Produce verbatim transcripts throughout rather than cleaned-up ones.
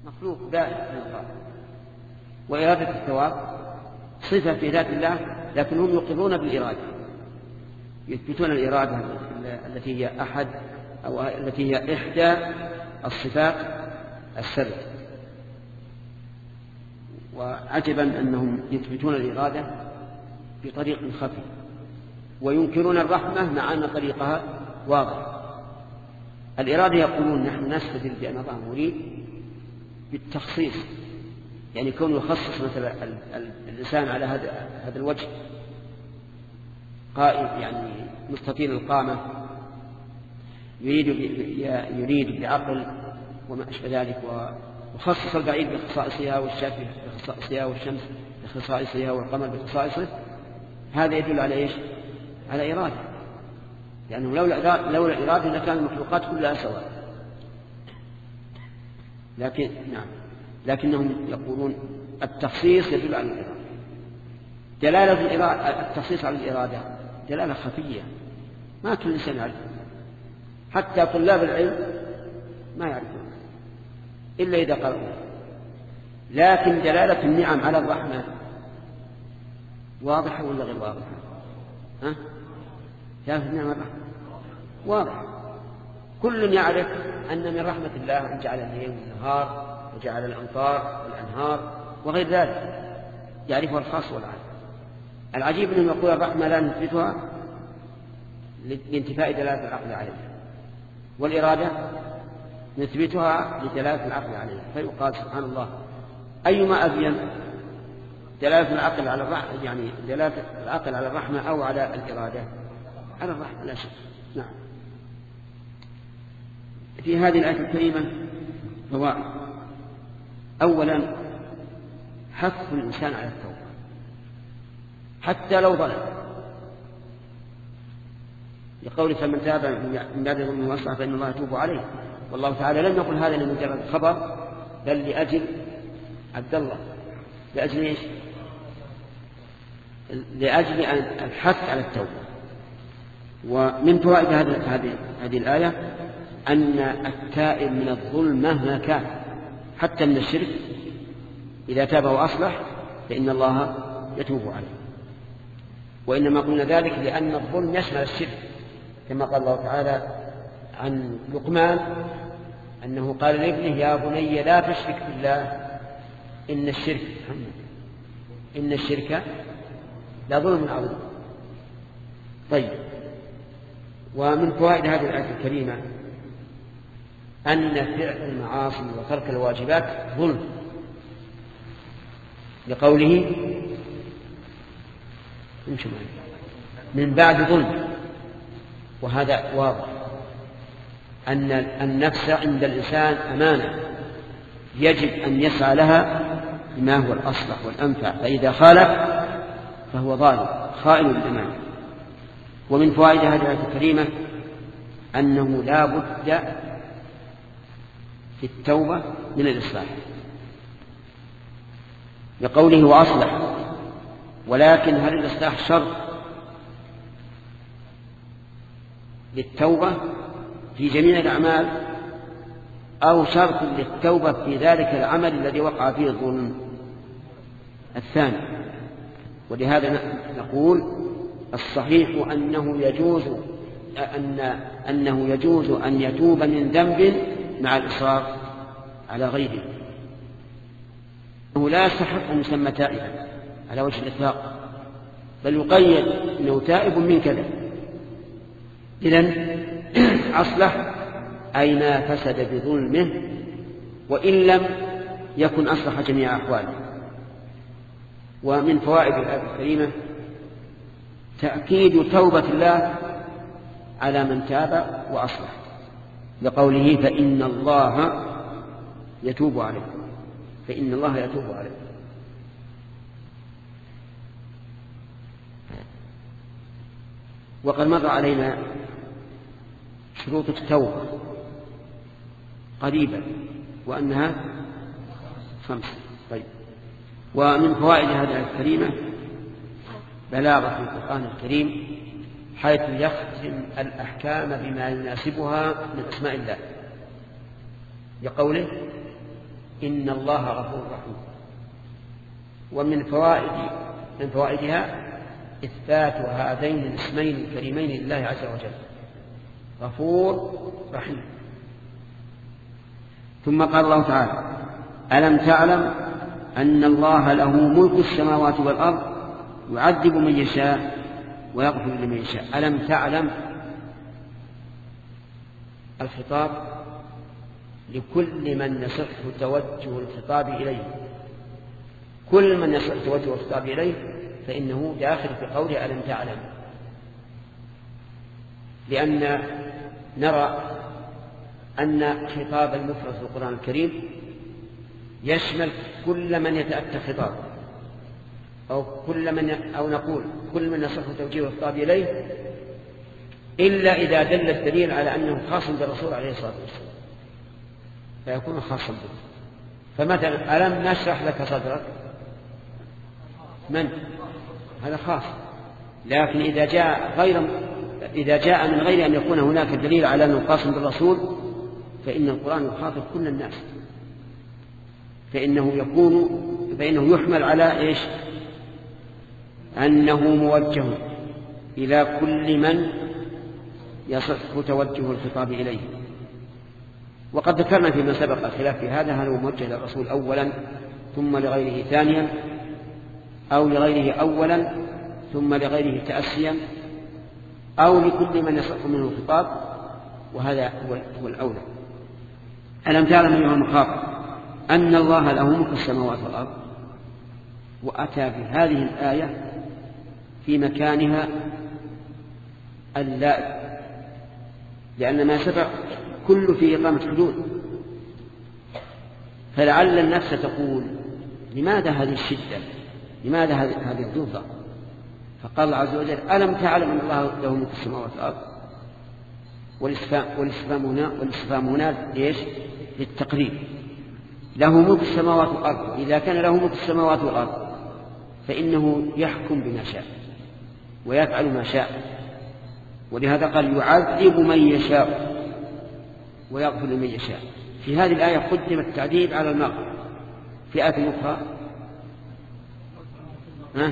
مخلوق دائم يبقى. وإرادة الثواب صفة في ذات الله، لكن هم يقرون بالإرادة، يثبتون الإرادة التي هي أحد أو التي هي إحدى الصفات السبع. وعجبا أنهم يثبتون الإرادة بطريق خفي، وينكرون الرحمة مع أن طريقها واضح. الإرادة يقولون نحن نستدل بأن الله مريد بالتخصيص، يعني كونه يخصص مثلا الإنسان على هذا الوجه قائم يعني مستطيل القامة، يريد يريد بعقل وما أشبه ذلك، وخصص البعيد بخصائصها والشافي بخصائصها والشمس بخصائصها والقمر بخصائصه. هذا يدل على إيش؟ على إرادة، لأنه يعني لولا لولا إرادة لكان المخلوقات كلها سواء. لكن نعم لكنهم يقولون التخصيص يدل على الإرادة. دلالة الإرادة التخصيص على الإرادة دلالة خفية ما كل إنسان يعرفها، حتى طلاب العلم ما يعرفون إلا إذا قرأوا. لكن دلالة النعم على الرحمة واضحة ولا غير واضحة؟ ها؟ دلالة النعم على الرحمة واضحة، كل يعرف أن من رحمة الله أن جعل الليل والنهار وجعل الأمطار والأنهار وغير ذلك، يعرفها الخاص والعام. العجيب أنهم يقول الرحمة لا نثبتها لانتفاء دلالة العقل عليها، والإرادة نثبتها لدلالة العقل عليها. فيقال سبحان الله أيما أبين، دلالة العقل على الرحمة يعني دلالة العقل على الرحمة أو على الإرادة؟ على الرحمة لا شك. نعم. في هذه الآية الكريمة فوائد. أولا حث الإنسان على التوبة حتى لو ظلم، لقول فمن تاب من بعد ظلمه وأصلح فإن الله يتوب عليه. والله تعالى لم يقل هذا لمجرد خبر، بل لأجل عبد الله، لأجل إيش؟ لأجل الحث على التوبة. ومن فوائد هذه هذه الآية أن التائب من الظلم مهما كان حتى من الشرك إذا تاب وأصلح فإن الله يتوب عليه. وإنما قلنا ذلك لأن الظلم يشمل الشرك، كما قال الله تعالى عن لقمان أنه قال لابنه يا بني لا تشرك بالله إن الشرك إن الشرك لظلم عظيم. طيب، ومن فوائد هذه الآية الكريمة أن فعل المعاصي وترك الواجبات ظلم، لقوله من بعد ظلم. وهذا واضح أن النفس عند الإنسان أمانة يجب أن يسعى لها بما هو الأصلح والأنفع، فإذا خالف فهو ظالم خائن للأمانة. ومن فوائد هذه الآية الكريمة أنه لا بد في التوبة من الإصلاح، لقوله وأصلح. ولكن هل الإصلاح شرط للتوبة في جميع الأعمال أو شرط للتوبة في ذلك العمل الذي وقع فيه الظلم؟ الثاني. ولهذا نقول الصحيح أنه يجوز أن أنه يجوز أن يتوب من ذنب مع الإصرار على غيره، أنه لا يستحق أن يسمى تائبا على وجه الإطلاق، بل يقيد أنه تائب من كذا. إذن أصلح أي ما فسد بظلمه، وإن لم يكن أصلح جميع أحواله. ومن فوائد الآية الكريمة تأكيد توبة الله على من تاب وأصلح، لقوله فإن الله يتوب عليه، فإن الله يتوب عليه. وقد مر علينا شروط التوبة قريبا وأنها خمسة. طيب، ومن فوائد هذه الآية الكريمة بلاغة في القرآن الكريم حيث يختم الأحكام بما يناسبها من أسماء الله، لقوله إن الله غفور رحيم. ومن فوائد من فوائدها إثبات هذين الاسمين الكريمين لله عز وجل، غفور رحيم. ثم قال الله تعالى: ألم تعلم أن الله له ملك السماوات والأرض يعذب من يشاء ويغفر لمن يشاء. ألم تعلم، الخطاب لكل من يصح توجه الخطاب إليه، كل من يصح توجه الخطاب إليه فإنه داخل في قوله ألم تعلم، لأن نرى أن خطاب المفرد في القرآن الكريم يشمل كل من يتأتى خطاب، أو كل من ي... أو نقول كل من يصح توجيه الخطاب إليه، إلا إذا دل الدليل على أنه خاص بالرسول عليه الصلاة والسلام فيكون خاصا به. فمثلا ألم نشرح لك صدرك، من هذا خاص، لكن إذا جاء غير إذا جاء من غير أن يكون هناك دليل على أنه خاص بالرسول فإن القرآن يخاطب كل الناس، فإنه يكون فإنه يحمل على إيش؟ أنه موجه إلى كل من يصح توجه الخطاب إليه. وقد ذكرنا فيما سبق الخلاف في هذا، هل هو موجه للرسول أولا ثم لغيره ثانيا، أو لغيره أولا ثم لغيره تأسيا، أو لكل من يصح منه الخطاب، وهذا هو الأولى. ألم تعلم أيها المخاطب أن الله له ملك السماوات والأرض؟ وأتى بهذه الآية في مكانها اللائق، لأن ما سبق كل في إقامة حدود، فلعل النفس تقول لماذا هذه الشدة، لماذا هذه الضغطة؟ فقال الله عز وجل: ألم تعلم أن الله له ملك السماوات والأرض؟ والاستفهام هنا والاستفهام هنا ليش؟ للتقريب. له ملك السماوات والأرض، إذا كان له ملك السماوات والأرض فإنه يحكم بما شاء ويفعل ما شاء، ولهذا قال: يعذب من يشاء ويغفر لمن يشاء. في هذه الآية قدم التعذيب على المغفرة، في آية أخرى ها؟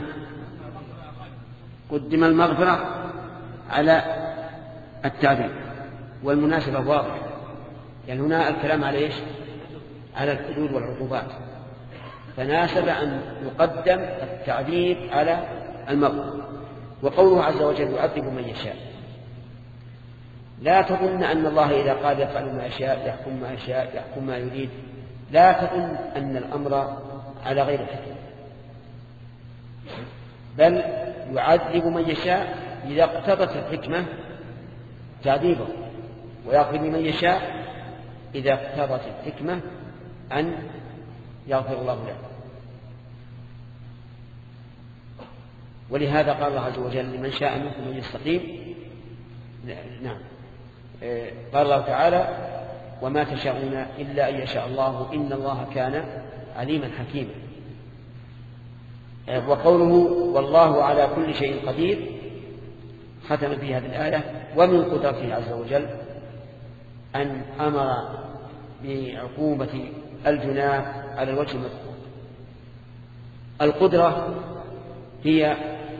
قدم المغفرة على التعذيب، والمناسبة واضحة، يعني هنا الكلام على إيش؟ على الحدود والعقوبات، فناسب أن يقدم التعذيب على المغفرة. وقوله عز وجل: يعذب من يشاء، لا تظن أن الله إذا قال يفعل ما يشاء يحكم ما يشاء يحكم ما يريد، لا تظن أن الأمر على غير الحكمة، بل يعذب من يشاء إذا اقتضت الحكمة تعذيبه، ويغفر لمن يشاء إذا اقتضت الحكمة أن يغفر الله له. ولهذا قال الله عز وجل: لمن شاء منكم أن يستقيم. نعم، قال الله تعالى: وما تشاءون إلا أن يشاء الله إن الله كان عليما حكيما. وقوله: والله على كل شيء قدير، ختم في هذه الآية: ومن قدرته عز وجل أن أمر بعقوبة الجناح على الوجه المذكور. القدرة هي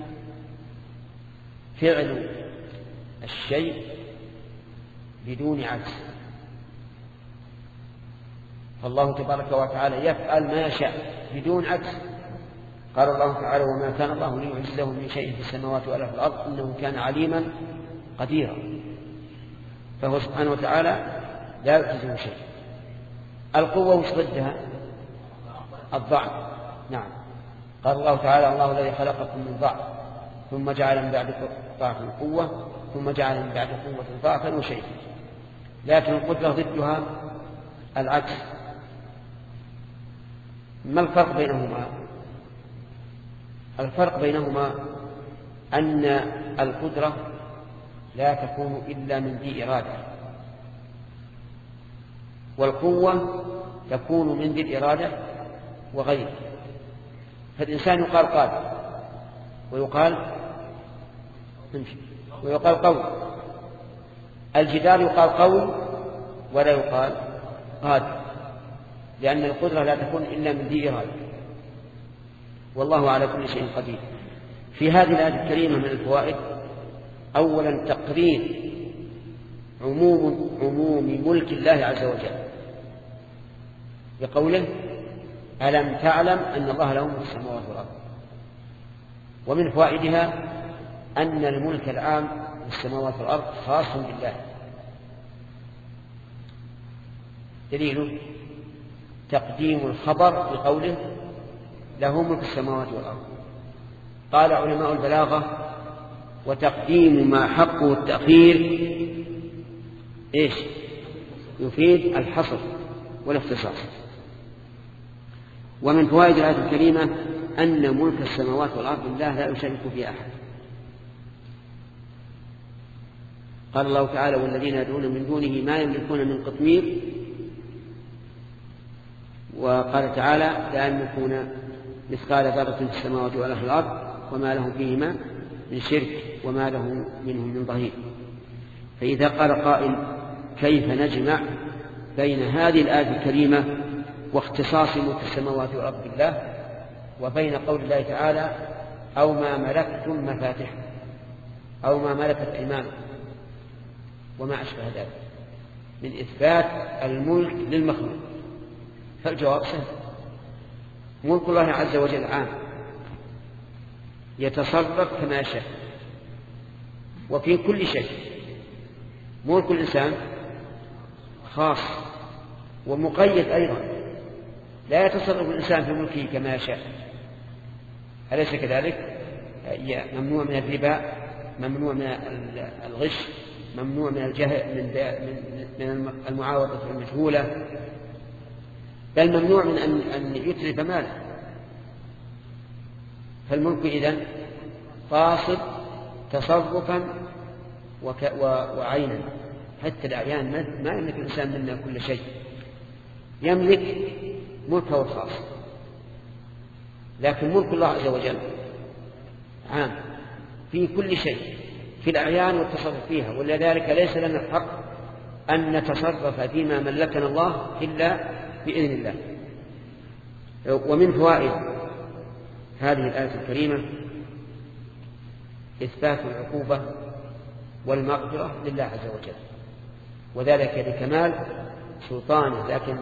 فعل الشيء بدون عجز، فالله تبارك وتعالى يفعل ما يشاء بدون عجز. قال الله تعالى: وما كان الله ليعجزه من شيء في السماوات ولا في الأرض إنه كان عليما قديرا. فهو سبحانه وتعالى لا يعجزه شيء. القوة وش ضدها؟ الضعف. نعم، قال الله تعالى: الله الذي خلقكم من ضعف ثم جعل من بعد ضعف قوة ثم جعل من بعد قوة ضعفا وشيئا. لكن القدرة ضدها العكس. ما الفرق بينهما؟ الفرق بينهما أن القدرة لا تكون إلا من ذي إرادة، والقوة تكون من ذي الإرادة وغيره. فالإنسان يقال قادر ويقال ويقال قوي، الجدار يقال قوي ولا يقال قادر، لأن القدرة لا تكون إلا من ذي إرادة، والله على كل شيء قدير. في هذه الآية الكريمة من الفوائد: أولا تقرير عموم عموم ملك الله عز وجل بقوله: ألم تعلم أن الله له ملك السماوات والأرض. ومن فوائدها أن الملك العام للسماوات والأرض خاص بالله. دليل تقديم الخبر بقوله: له ملك السماوات والأرض. قال علماء البلاغة: وتقديم ما حقه التأخير إيش؟ يفيد الحصر والاختصاص. ومن فوائد الآية الكريمة أن ملك السماوات والأرض لله لا يشارك فيه أحد. قال الله تعالى: والذين يدعون من دونه ما يملكون من قطمير. وقال تعالى: لا يملكون مثقال ذرة في السماوات ولا في الأرض وما لهم فيهما من شرك وما له منهم من ظهير. فإذا قال قائل: كيف نجمع بين هذه الآية الكريمة واختصاص ملك السماوات والأرض بالله وبين قول الله تعالى: أو ما ملكتم مفاتحه أو ما ملكت أيمانكم وما أشبه ذلك من إثبات الملك للمخلوق؟ فالجواب سهل: ملك الله عز وجل عام يتصرف كما يشاء وفي كل شيء. ملك الإنسان خاص ومقيد أيضا، لا يتصرف الإنسان في ملكه كما يشاء، أليس كذلك؟ ممنوع من الربا، ممنوع من الغش، ممنوع من الجهل، من المعاوضة المجهولة، بل ممنوع من أن يتلف ماله. فالملك إذن فاصل تصرفا وعينا. حتى الأعيان ما يملك الإنسان منا كل شيء، يملك ملكه الخاص، لكن ملك الله عز وجل عام في كل شيء، في الأعيان والتصرف فيها. ولذلك ليس لنا الحق أن نتصرف فيما ملكنا الله إلا بإذن الله. ومن فوائد هذه الآية الكريمة إثبات العقوبة والمغفرة لله عز وجل، وذلك لكمال سلطانه. لكن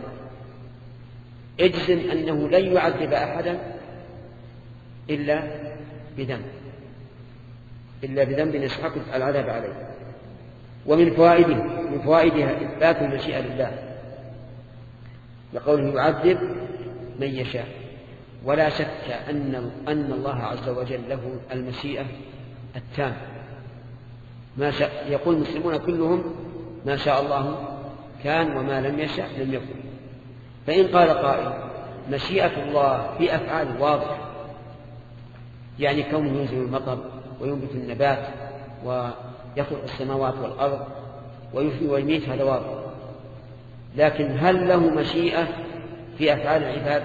اجزم أنه لن يعذب أحدا إلا بذنب إلا بذنب يستحق العذاب عليه. ومن فوائده من فوائدها إثبات المشيئة لله لقوله: يعذب من يشاء. ولا شك أن أن الله عز وجل له المشيئة التامة، ما شاء. يقول المسلمون كلهم: ما شاء الله كان وما لم يشاء لم يكن. فإن قال قائل: مشيئة الله في أفعال واضحة، يعني كونه ينزل المطر وينبت النبات ويخلق السماوات والأرض ويحيي ويميت، هذا واضح. لكن هل له مشيئة في أفعال العباد؟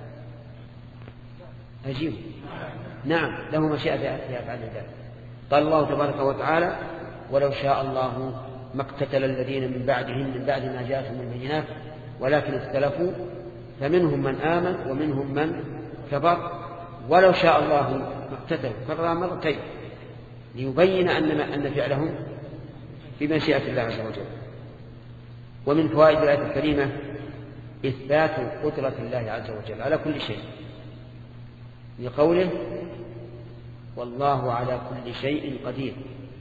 أجيب: نعم، له مشيئة في أفعال العباد. قال الله تبارك وتعالى: ولو شاء الله ما اقتتل الذين من بعدهم من بعد ما جاءتهم البينات ولكن اختلفوا فمنهم من آمن ومنهم من كفر ولو شاء الله ما اقتتلوا. كرر مرتين ليبين أن أن فعلهم بمشيئة الله عز وجل. ومن فوائد الآية الكريمة إثبات قدرة الله عز وجل على كل شيء لقوله: والله على كل شيء قدير.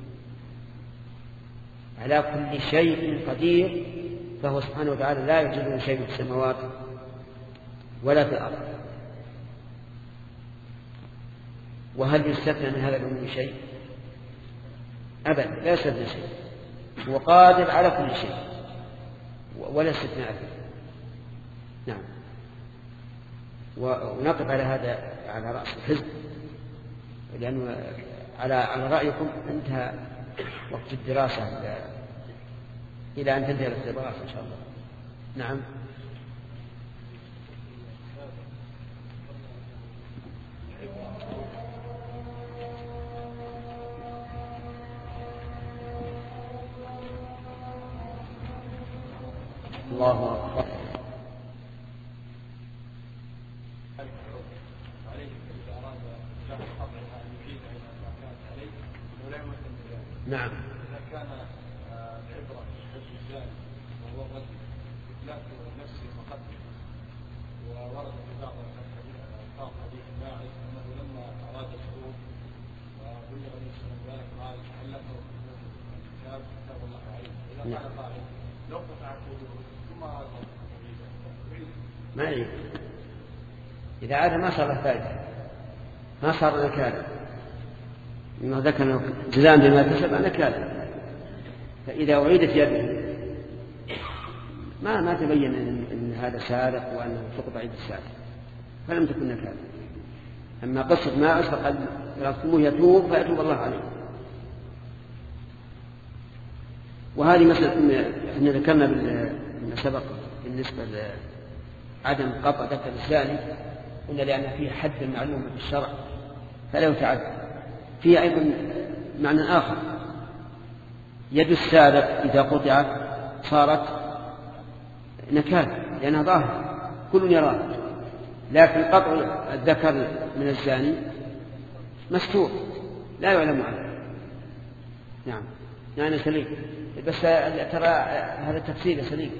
على كل شيء قدير، فهو سبحانه وتعالى لا يوجد شيء في السماوات ولا في الأرض. وهل يستثنى من هذا العموم شيء؟ أبدا، لا يستثنى شيء. هو قادر على كل شيء ولا استثناء فيه. نعم. ونقف على هذا على رأس الحزب، لأنه على على رأيكم انتهى وقت الدراسة إلى أن تنتهي الدراسة إن شاء الله. نعم. الله أكبر. نعم. إذا كان العبرة بالحج الزاني وهو الرجل إطلاق نفسه فقط، وورد في بعض الألفاظ حديث ماعز أنه لما أراد الخروج وبلغ النبي صلى الله عليه وسلم ذلك علقه كتاب كتاب الله عليه. إذا قال قائل لو قطع الوضوء ثم أراد ما يجب، إذا عاد ما صار له فائدة، ما صار نكالا، إنه ذكر جزاء بما كسب نكالا. فإذا أعيدت يده ما ما تبين إن, إن هذا سارق وأنه تقطع يد السارق، فلم تكن نكالا. أما قصة ما أسرق قد رأتموه يتوب فيتوب الله عليه. وهذه مسألة احنا ذكرنا بما سبق بالنسبة لعدم قطع ذكر الزاني، قلنا لأن فيه حد معلوم في الشرع فلا يتعدى. فيه أيضا معنى آخر، يد السارق إذا قطعت صارت نكال لأنها ظاهر كل يراه، لكن قطع الذكر من الزاني مستور لا يعلم عنه. نعم يعني سليم، بس ترى هذا التفسير سليم.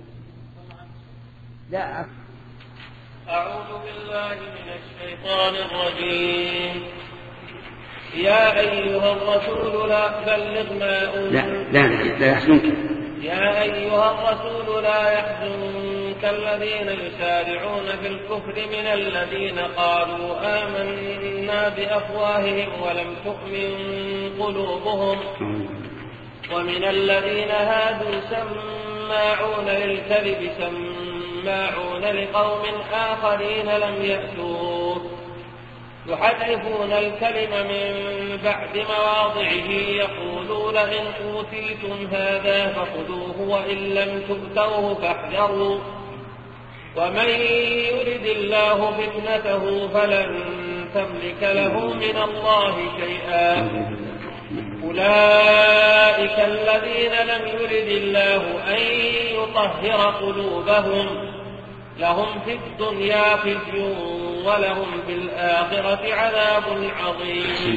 لا أعوذ بالله من الشيطان الرجيم. يا أيها الرسول لا بلغ ما أنزل لا لا لا يحزنك يا أيها الرسول لا يحزنك الذين يسارعون في الكفر من الذين قالوا آمنا بأفواههم ولم تؤمن قلوبهم ومن الذين هادوا سماعون للكذب سماعون لقوم آخرين لم يأتوك يحرفون الكلم من بعد مواضعه يقولون إن أوتيتم هذا فخذوه وإن لم تؤتوه فاحذروا ومن يرد الله فتنته فلن تملك له من الله شيئا أولئك الذين لم يرد الله أن يطهر قلوبهم لهم في الدنيا خزي ولهم في الآخرة عذاب عظيم.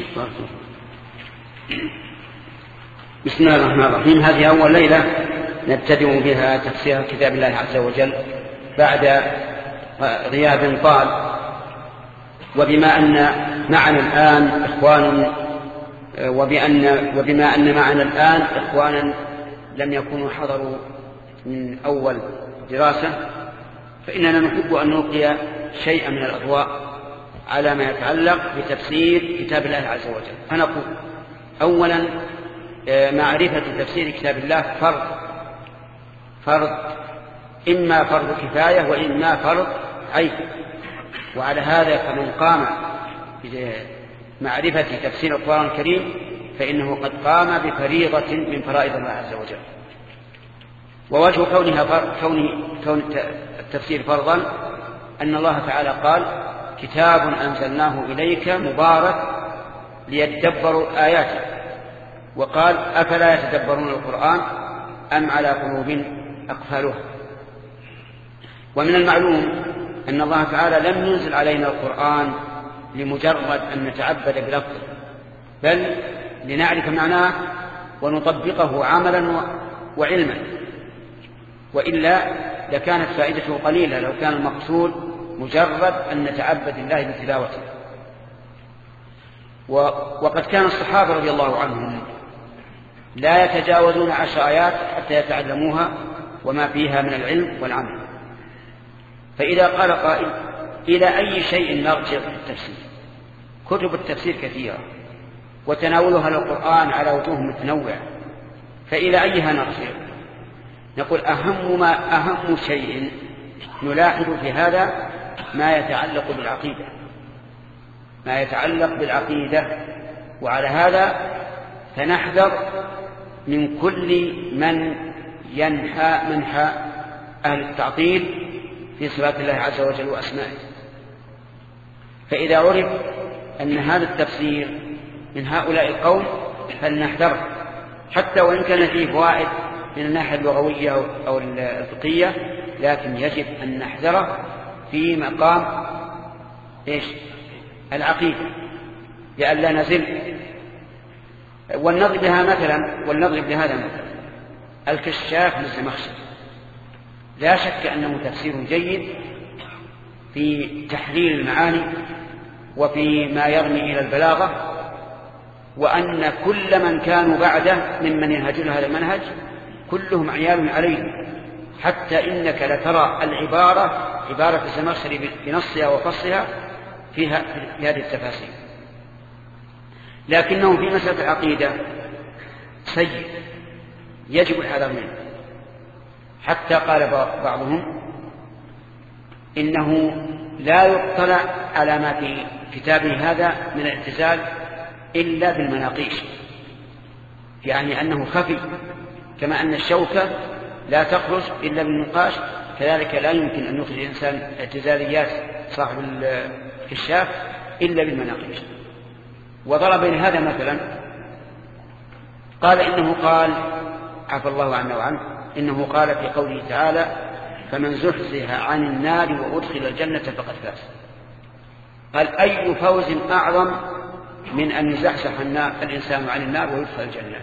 بسم الله الرحمن الرحيم. هذه أول ليلة نبتدئ بها تفسير كتاب الله عز وجل بعد غياب طال، وبما أن معنا الآن إخوان وبأن وبما أن معنا الآن إخوانا لم يكونوا حضروا من أول دراسة، فإننا نحب أن نلقي شيئا من الأضواء على ما يتعلق بتفسير كتاب الله عز وجل. فنقول أولا معرفة تفسير كتاب الله فرض فرض إما فرض كفاية وإما فرض عين، وعلى هذا فمن قام بمعرفة تفسير القرآن الكريم فإنه قد قام بفريضة من فرائض الله عز وجل. ووجه كونها فرض كون كون التفسير فرضا أن الله تعالى قال كتاب أنزلناه إليك مبارك ليتدبروا آياته، وقال أفلا يتدبرون القرآن أم على قلوب أقفالها. ومن المعلوم أن الله تعالى لم ينزل علينا القرآن لمجرد أن نتعبد بلفظه، بل لنعرف معناه ونطبقه عملا وعلما، وإلا لكانت فائدته قليلة لو كان المقصود مجرد أن نتعبد الله بتلاوته. وقد كان الصحابة رضي الله عنهم لا يتجاوزون عشر آيات حتى يتعلموها وما فيها من العلم والعمل. فإذا قال قائل إلى أي شيء نرجع في التفسير؟ كتب التفسير كثيرة وتناولها للقرآن على وجوه متنوعة، فإلى أيها نرجع؟ نقول أهم ما أهم شيء نلاحظ في هذا ما يتعلق بالعقيدة ما يتعلق بالعقيدة وعلى هذا فنحذر من كل من ينحى منحى أهل التعطيل في صفات الله عز وجل وأسمائه. فإذا عرف أن هذا التفسير من هؤلاء القوم فلنحذره، حتى وإن كان فيه فوائد من الناحية اللغوية أو الفقهية، لكن يجب أن نحذره في مقام إيش العقيدة لأن لا نزل. ولنضرب بها مثلا ولنضرب بهذا مثلا الكشاف للزمخشري لا شك أنه تفسير جيد في تحليل المعاني وفي ما يرمي إلى البلاغة، وأن كل من كانوا بعده ممن ينهجون هذا المنهج كلهم عيال عليه، حتى إنك لترى العبارة عبارة الزمخشري بنصها وفصلها فيها في هذه التفاسير. لكنه في مسألة العقيدة سيء يجب الحذر منه، حتى قال بعضهم إنه لا يطلع على ما في كتابه هذا من الاعتزال إلا بالمناقيش، يعني أنه خفي، كما أن الشوكة لا تخرج إلا بالنقاش، كذلك لا يمكن أن يخرج الإنسان اعتزاليات صاحب الكشاف إلا بالمناقيش. وضرب لهذا مثلا قال إنه قال عفى الله عنه وعنه إنه قال في قوله تعالى فمن زحزح عن النار وأدخل الجنة فقد فاز. قال أي فوز أعظم من أن يزحزح الإنسان عن النار ويدخل الجنة؟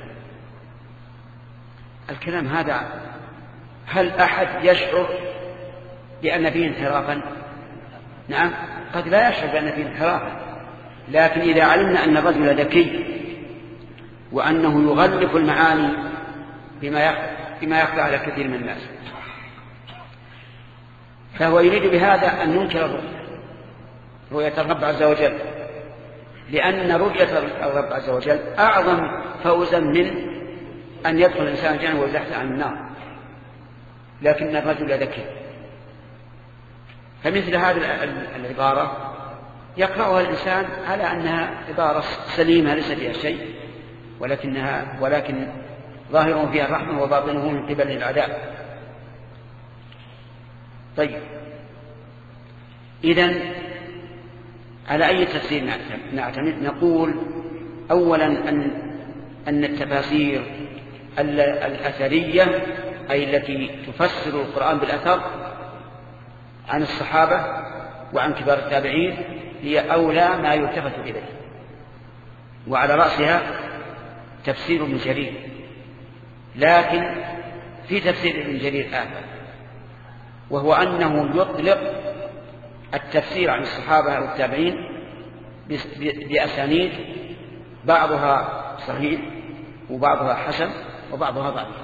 الكلام هذا هل أحد يشعر بأن فيه انحرافا؟ نعم قد لا يشعر بأن فيه انحرافا، لكن إذا علمنا أن الرجل ذكي وأنه يغلف المعاني بما يخفى على كثير من الناس، فهو يريد بهذا أن ينكر الرؤية رؤية الرب عز وجل، لأن رؤية الرب عز وجل أعظم فوزا من أن يدخل الإنسان الجنة ويزحزح عن النار. لكن الرجل ذكي، فمثل هذه العبارة يقرأها الإنسان على أنها عبارة سليمة ليس فيها شيء، ولكنها ولكن ظاهره فيها الرحمة وباطنه من قبل العذاب. طيب إذن على أي تفسير نعتمد؟ نقول أولا أن أن التفاسير الأثرية أي التي تفسر القرآن بالأثر عن الصحابة وعن كبار التابعين هي أولى ما يلتفت إليه، وعلى رأسها تفسير ابن جرير. لكن في تفسير ابن جرير آخر، وهو أنه يطلق التفسير عن الصحابة والتابعين بأسانيد بعضها صحيح وبعضها حسن وبعضها ضعيف،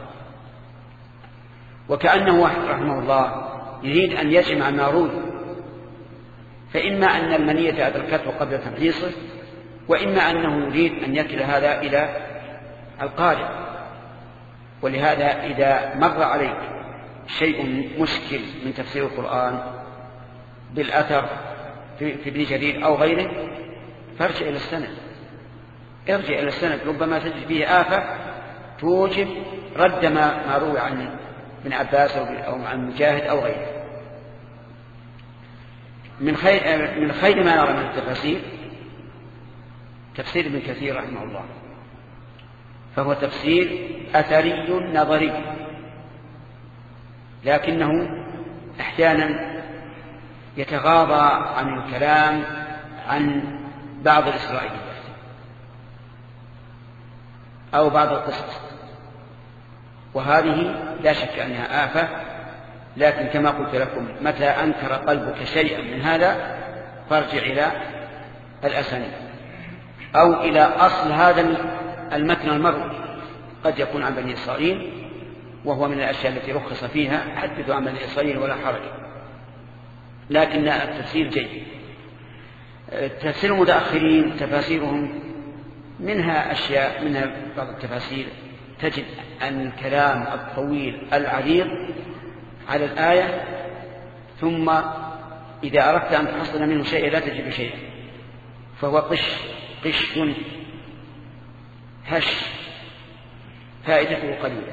وكأنه رحمه الله يريد أن يجمع ما روي، فإما أن المنية أدركته قبل تمحيصه، وإما أنه يريد أن يكل هذا إلى القارئ. ولهذا إذا مر عليك شيء مشكل من تفسير القرآن بالأثر في ابن جرير أو غيره فارجع إلى السند، ارجع إلى السند، ربما تجد فيه آفة توجب رد ما روي عن ابن عباس أو عن مجاهد أو غيره. من خير, من خير ما نرى من التفاسير تفسير ابن كثير رحمه الله، فهو تفسير أثري نظري، لكنه أحيانا يتغاضى عن الكلام عن بعض الإسرائيليات أو بعض القصص، وهذه لا شك أنها آفة. لكن كما قلت لكم متى أنكر قلبك شيئا من هذا فارجع إلى الأسانيد أو إلى أصل هذا المتن المروي، قد يكون عن بني إسرائيل وهو من الأشياء التي رخص فيها، حدثوا عن بني إسرائيل ولا حرج، لكن التفسير جيد. تفسير المتأخرين تفاسيرهم منها أشياء، منها بعض التفاسير تجد أن الكلام الطويل العريض على الآية، ثم إذا أردت أن تحصل منه شيء لا تجد شيئا، فهو قش قش هش فائدته قليلة،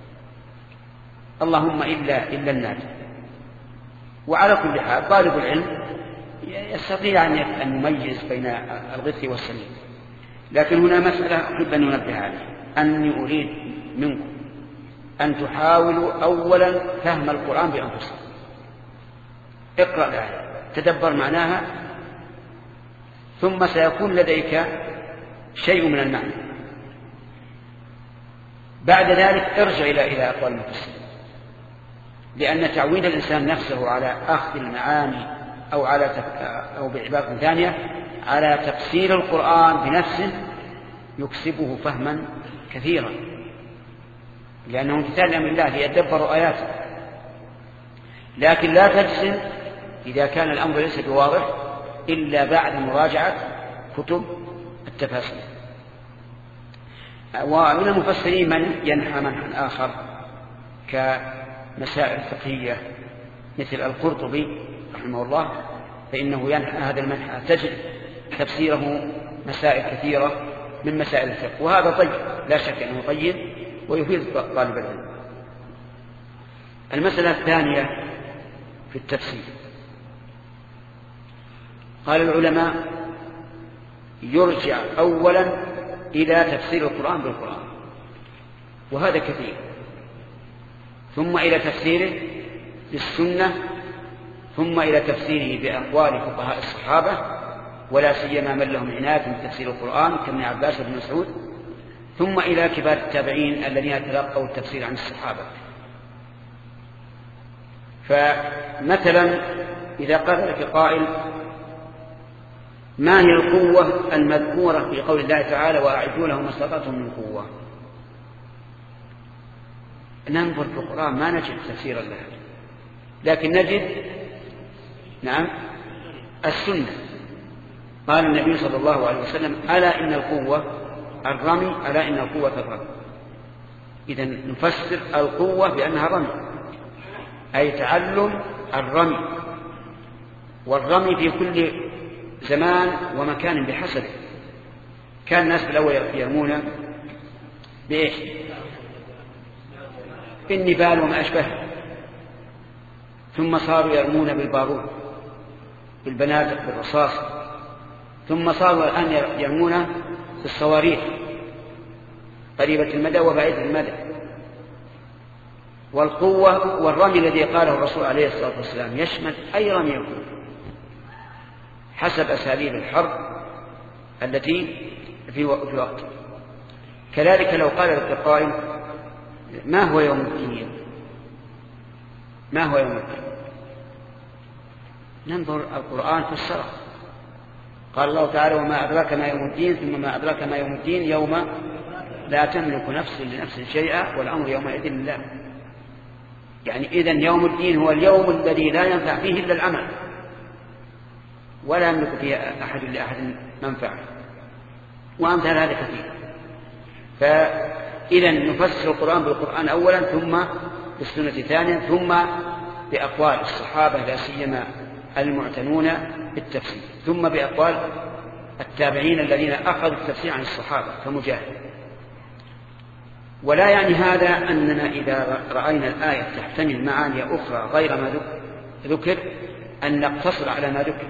اللهم إلا إلا الناجي. وعلى كل حال طالب العلم يستطيع أن يميز بين الغث والسمين. لكن هنا مسألة أحب أن ننبه عليها، أني أريد منكم أن تحاولوا أولا فهم القرآن بأنفسكم. اقرأ الآية، تدبر معناها، ثم سيكون لديك شيء من المعنى. بعد ذلك ارجع إلى إلى أقوال المفسرين، لأن تعويد الإنسان نفسه على أخذ المعاني أو على أو بعبارة ثانية على تفسير القرآن بنفسه يكسبه فهما كثيرا، لأنه امتثال لأمر الله ليدبروا آياته. لكن لا تجزم إذا كان الأمر ليس بواضح إلا بعد مراجعة كتب التفاسير. ومن المفسرين من ينحى منحا آخر كمسائل فقهية مثل القرطبي رحمه الله، فإنه ينحى هذا المنحى تجد تفسيره مسائل كثيرة من مسائل الفقه، وهذا طيب، لا شك أنه طيب ويفيد طالب العلم. المسألة الثانية في التفسير، قال العلماء يرجع أولا إلى تفسير القرآن بالقرآن، وهذا كثير، ثم إلى تفسيره بالسنة، ثم إلى تفسيره بأقوال فقهاء الصحابة، ولا سيما من لهم عناية بتفسير القرآن كابن عباس بن مسعود، ثم إلى كبار التابعين الذين تلقوا التفسير عن الصحابة. فمثلا إذا قال لك قائل ما هي القوة المذكورة في قول الله تعالى وأعدوا لهم ما استطعتم من قوة، ننظر في القرآن ما نجد تفسيرا لها، لكن نجد نعم السنة. قال النبي صلى الله عليه وسلم ألا إن القوة الرمي، ألا إن القوة الرمي. إذن نفسر القوة بأنها رمي، أي تعلم الرمي، والرمي في كل زمان ومكان بحسبه. كان الناس في الأول يرمون بإيش؟ بالنبال وما أشبهه، ثم صاروا يرمون بالبارود بالبنادق بالرصاص، ثم صاروا الآن يرمون بالصواريخ قريبة المدى وبعيدة المدى. والقوة والرمي الذي قاله الرسول عليه الصلاة والسلام يشمل أي رمي يكون حسب أساليب الحرب التي في وقت. كذلك لو قال القائل ما هو يوم الدين، ما هو يوم الدين، ننظر القرآن في الشرع. قال الله تعالى وما أدراك ما يوم الدين، ثم ما أدراك ما يوم الدين يوم لا تملك نفس لنفس شيئا والأمر يومئذ لله. يعني إذن يوم الدين هو اليوم الذي لا ينفع فيه إلا العمل، ولا يملك فيه أحد لأحد منفعة، وأمثال هذا كثير. فإذا نفسر القرآن بالقرآن أولا، ثم بالسنة ثانيا، ثم بأقوال الصحابة لا سيما المعتنون بالتفسير، ثم بأقوال التابعين الذين أخذوا التفسير عن الصحابة كمجاهد. ولا يعني هذا أننا إذا رأينا الآية تحتمل معاني أخرى غير ما ذكر أن نقتصر على ما ذكر،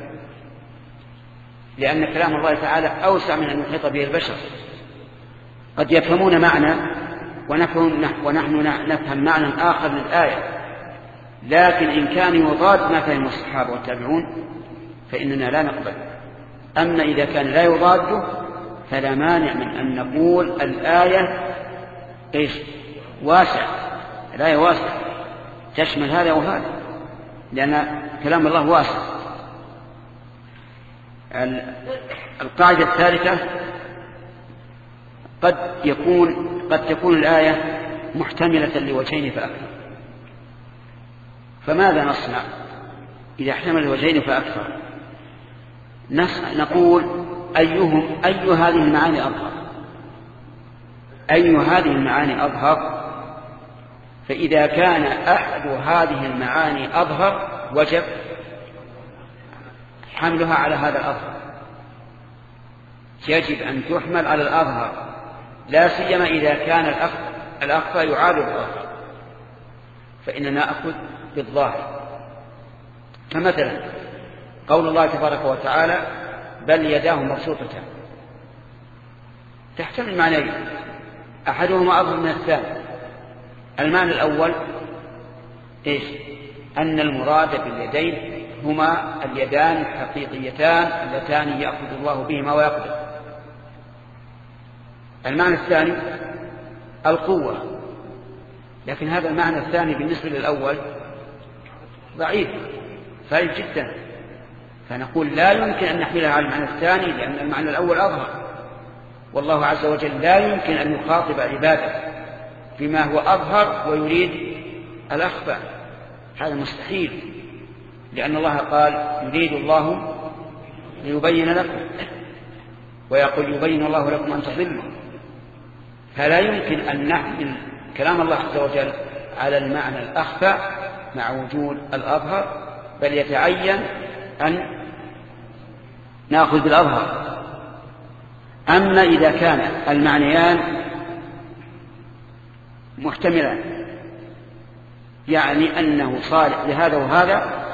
لأن كلام الله تعالى أوسع من أن يحيط به البشر. قد يفهمون معنى ونحن نفهم معنى آخر للآية، لكن إن كان يضاد ما فهم الصحابة والتابعون فإننا لا نقبل. أما إذا كان لا يضاده فلا مانع من أن نقول الآية إيش واسع، الآية واسع تشمل هذا وهذا، لأن كلام الله واسع. القاعدة الثالثة قد يكون قد تكون الآية محتملة لوجهين فأكثر، فماذا نصنع إذا احتمل الوجهين فأكثر؟ نقول أيهم أي هذه المعاني أظهر، أي هذه المعاني أظهر. فإذا كان أحد هذه المعاني أظهر وجب حملها على هذا الأظهر، يجب أن تحمل على الأظهر، لا سيما إذا كان الأخفى يعارض الأظهر، فإننا نأخذ بالظاهر. فمثلا قول الله تبارك وتعالى بل يداه مبسوطتان تحتمل معنيين، أحدهما أظهر من الثاني. المعنى الأول إيش؟ أن المراد باليدين هما اليدان الحقيقيتان اللتان يأخذ الله بهما ويقدر. المعنى الثاني القوة، لكن هذا المعنى الثاني بالنسبة للأول ضعيف ضعيف جدا، فنقول لا يمكن أن نحملها على المعنى الثاني لأن المعنى الأول أظهر، والله عز وجل لا يمكن أن يخاطب عباده بما هو أظهر ويريد الأخفى، هذا مستحيل، لأن الله قال يريد الله ليبين لكم، ويقول يبين الله لكم أن تضلوا، فلا يمكن أن نحمل كلام الله عز وجل على المعنى الأخفى مع وجود الأظهر، بل يتعين أن نأخذ بالأظهر. أما إذا كان المعنيان محتملان، يعني أنه صالح لهذا وهذا،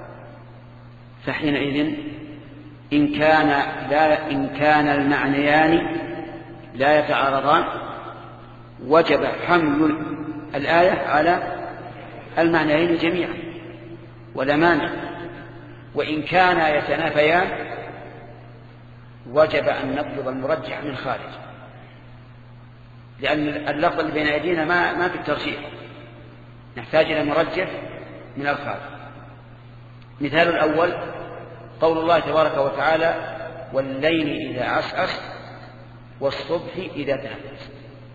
فحينئذ إن كان لا إن كان المعنيان لا يتعارضان وجب حمل الآية على المعنيين جميعا ولا مانع، وإن كانا يتنافيان وجب أن نطلب المرجح من خارج، لأن اللفظ اللي بين أيدينا ما ما في الترجيح، نحتاج إلى مرجح من الخارج. مثال الأول قول الله تبارك وتعالى والليل إذا عسعس والصبح إذا تنفس.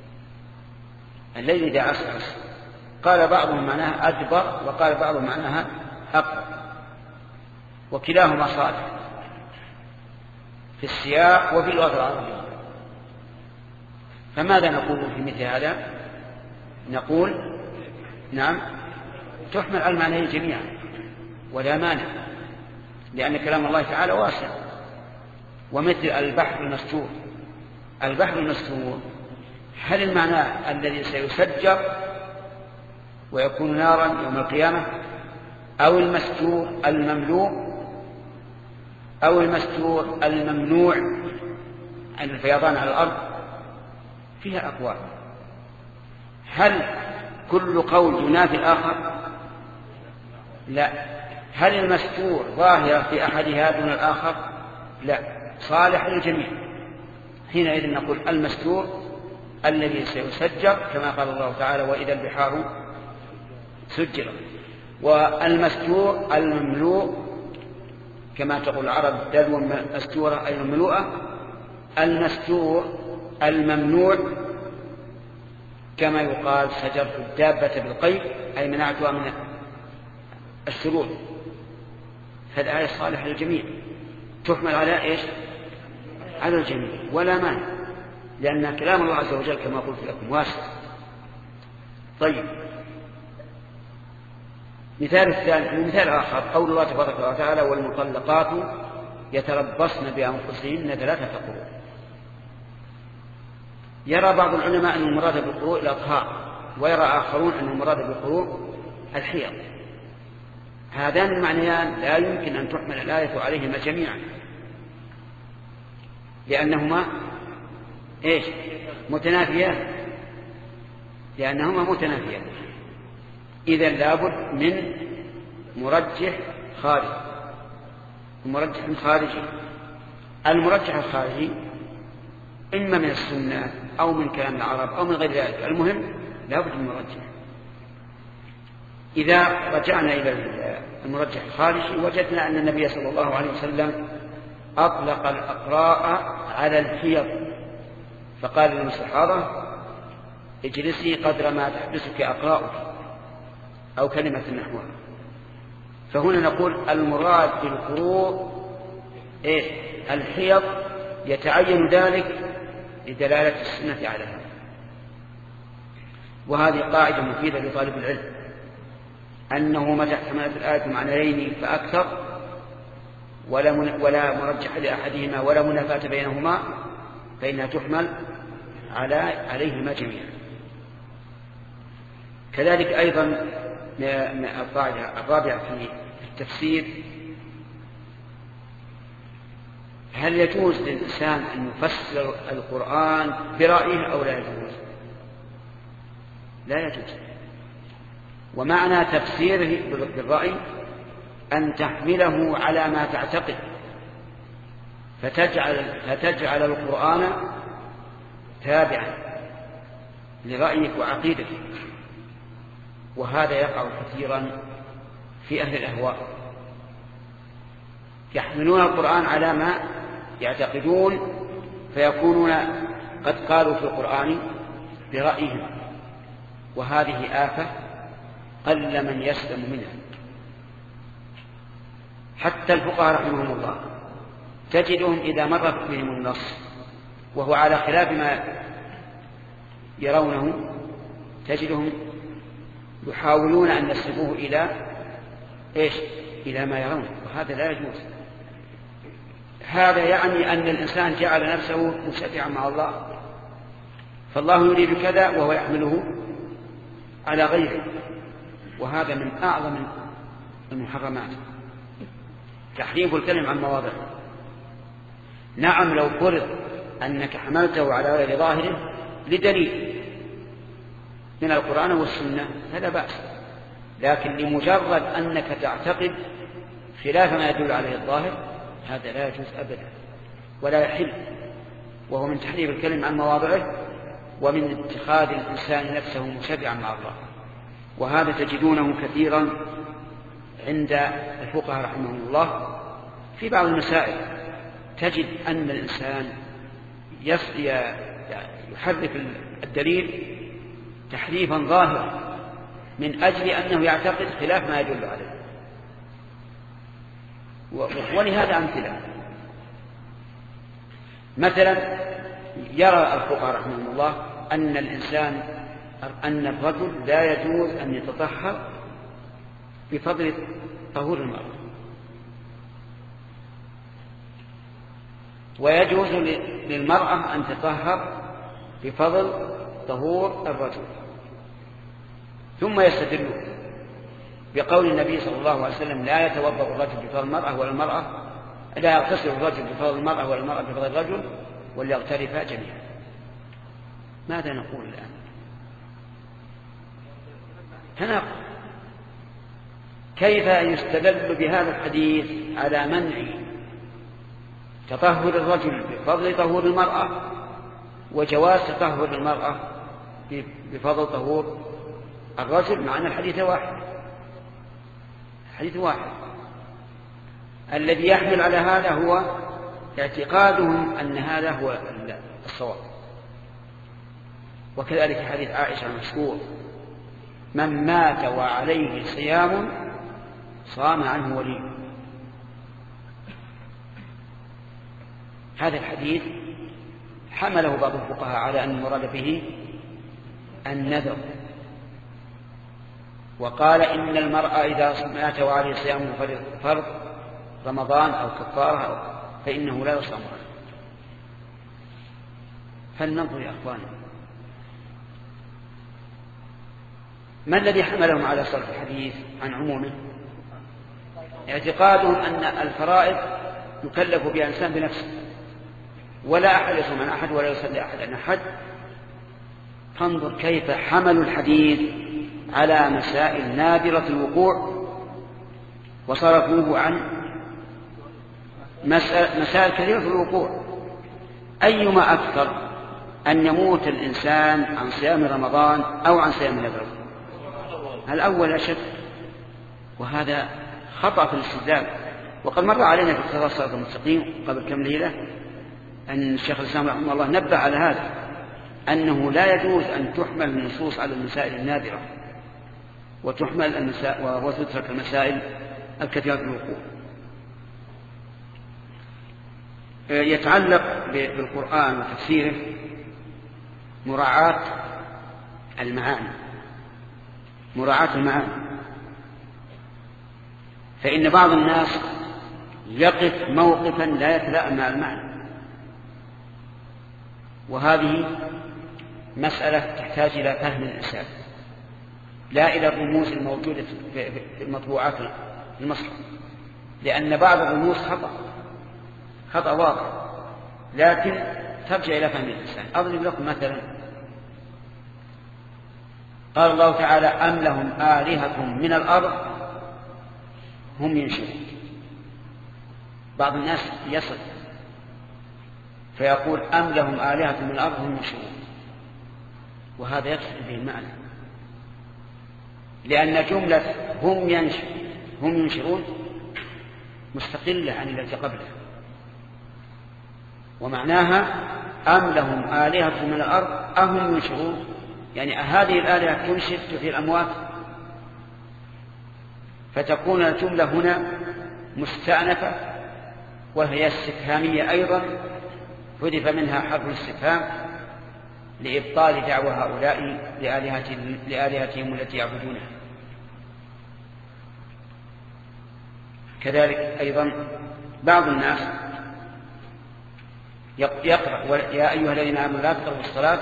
الليل إذا عسعس قال بعضهم معناها أدبر وقال بعضهم معناها أقبل، وكلاهما صالح في السياق وفي اللغة العربية. فماذا نقول في مثل هذا؟ نقول نعم تحمل على المعنيين جميعا ولا مانع، لأن كلام الله تعالى واسع. ومثل البحر المستور، البحر المستور هل المعنى الذي سيسجر ويكون نارا يوم القيامة، أو المستور المملوء، أو المستور الممنوع عن الفيضان على الأرض؟ فيها أقوال. هل كل قول ينافي الآخر؟ لا. هل المستور ظاهرة في أحدها دون الآخر؟ لا، صالح للجميع. حينئذ نقول المستور الذي سيسجر كما قال الله تعالى وإذا البحار سجرت، والمستور المملوء كما تقول العرب دلو مستورة أي مملوءة. المستور الممنوع كما يقال سجرت الدابة بالقيد أي منعتها من الشرور. فالآية صالحة للجميع، تحمل على إيش؟ على الجميع ولا مانع، لأن كلام الله عز وجل كما قلت لكم واسع. طيب، مثال الثاني، مثال آخر قول الله تبارك وتعالى والمطلقات يتربصن بأنفسهن ثلاثة قروء. يرى بعض العلماء أن المراد بالقروء الأطهار، ويرى آخرون أن المراد بالقروء الحيض. هذان المعنيان لا يمكن أن تحمل الآية عليهما جميعا، لأنهما إيش؟ متنافيان، لأنهما متنافيان. إذا لابد من مرجح خارجي، مرجح خارجي. المرجح الخارجي إما من السنة أو من كلام العرب أو من غير ذلك، المهم لابد من مرجح. إذا رجعنا إلى المرجح الخارجي وجدنا أن النبي صلى الله عليه وسلم أطلق الأقراء على الحيض، فقال للصحابة اجلسي قدر ما تحبسك أقراؤك أو كلمة نحوها. فهنا نقول المراد بالقروء إيه؟ الحيض، يتعين ذلك لدلالة السنة على هذا. وهذه قاعدة مفيدة لطالب العلم، أنه متى احتملت الآية معنيين فأكثر ولا ولا مرجح لأحدهما ولا منافاة بينهما فإنها تحمل على عليهما جميعا. كذلك أيضا القاعدة الرابعة في التفسير، هل يجوز للإنسان أن يفسر القرآن برأيه أو لا يجوز؟ لا يجوز. ومعنى تفسيره بالرأي أن تحمله على ما تعتقد فتجعل, فتجعل القرآن تابعا لرأيك وعقيدتك، وهذا يقع كثيرا في أهل الأهواء، يحملون القرآن على ما يعتقدون فيكونون قد قالوا في القرآن برأيهم، وهذه آفة قل من يسلم منها. حتى الفقهاء رحمهم الله تجدهم إذا مر بهم النص وهو على خلاف ما يرونه تجدهم يحاولون أن يصرفوه إلى إيش؟ إلى ما يرونه، وهذا لا يجوز. هذا يعني أن الإنسان جعل نفسه مشفعا مع الله، فالله يريد كذا وهو يحمله على غيره، وهذا من أعظم المحرمات، تحريف الكلم عن مواضعه. نعم لو فرض أنك حملته على غير ظاهره لدليل من القرآن والسنة فلا بأس، لكن لمجرد أنك تعتقد خلاف ما يدل عليه الظاهر هذا لا يجوز أبدا ولا يحل، وهو من تحريف الكلم عن مواضعه ومن اتخاذ الإنسان نفسه مشفعا مع الله. وهذا تجدونه كثيرا عند الفقهاء رحمهم الله في بعض المسائل، تجد أن الإنسان يحرف الدليل تحريفا ظاهرا من أجل أنه يعتقد خلاف ما يدل عليه. ولهذا أمثلة، مثلا يرى الفقهاء رحمهم الله أن الإنسان أن الرجل لا يجوز أن يتطهر بفضل طهور المرأة، ويجوز للمرأة أن تطهر بفضل طهور الرجل، ثم يستدلون بقول النبي صلى الله عليه وسلم لا يتوضأ الرجل بفضل المرأة ولا المرأة لا يغتسل الرجل بفضل المرأة ولا المرأة بفضل الرجل وليغترفا جميعا. ماذا نقول الآن؟ تناقض. كيف يستدل بهذا الحديث على منع تطهر الرجل بفضل طهور المرأة وجواز تطهر المرأة بفضل طهور الرجل، مع أن الحديث واحد حديث واحد الذي يحمل على هذا هو اعتقادهم أن هذا هو الصواب. وكذلك حديث عائشة المشهور من مات وعليه صيام صام عنه ولي. هذا الحديث حمله بعض الفقهاء على أن المراد به النذر، وقال إن المرأة إذا مات وعليه صيام فرض رمضان أو كفارة فإنه لا يصام عنه. فلننظر يا أخواني ما الذي حملهم على صرف الحديث عن عمومه؟ اعتقادهم أن الفرائض يكلف بها الإنسان بنفسه، ولا أحد يصوم عن أحد ولا يصلي أحد عن أحد. فانظر كيف حملوا الحديث على مسائل نادرة الوقوع وصرفوه عن مسائل كثيرة الوقوع. أيما أكثر أن يموت الإنسان عن صيام رمضان أو عن صيام النذر؟ الأول أشد، وهذا خطأ في الاستدلال. وقد مر علينا في اقتضاء الصراط المستقيم قبل كم ليلة أن الشيخ الإسلام رحمه الله نبه على هذا، أنه لا يجوز أن تحمل النصوص على المسائل النادرة وتحمل المسائل وتترك المسائل الكثيرة الوقوع. يتعلق بالقرآن وتفسيره مراعاة المعاني مراعاة المعاني فإن بعض الناس يقف موقفا لا يتلائم مع المعنى، وهذه مسألة تحتاج إلى فهم الإنسان لا إلى الرموز الموجودة في المطبوعات المصحف، لأن بعض الرموز خطأ خطأ واضح، لكن ترجع إلى فهم الإنسان. أضرب لكم مثلا، قال الله تعالى أم لهم آلهة من الأرض هم ينشرون. بعض الناس يصل فيقول أم لهم آلهة من الأرض هم ينشرون، وهذا يقصد به المعنى، لأن جملة هم ينشر هم ينشرون مستقلة عن التي قبلها، ومعناها أم لهم آلهة من الأرض أهم ينشرون، يعني هذه الآلهة تنشر في الأموات، فتكون الجملة هنا مستأنفة وهي استفهامية أيضا، حذف منها حرف الاستفهام لإبطال دعوى هؤلاء لآلهتهم التي يعبدونها. كذلك أيضا بعض الناس يقرأ يا أيها الذين آمنوا لا تقربوا الصلاة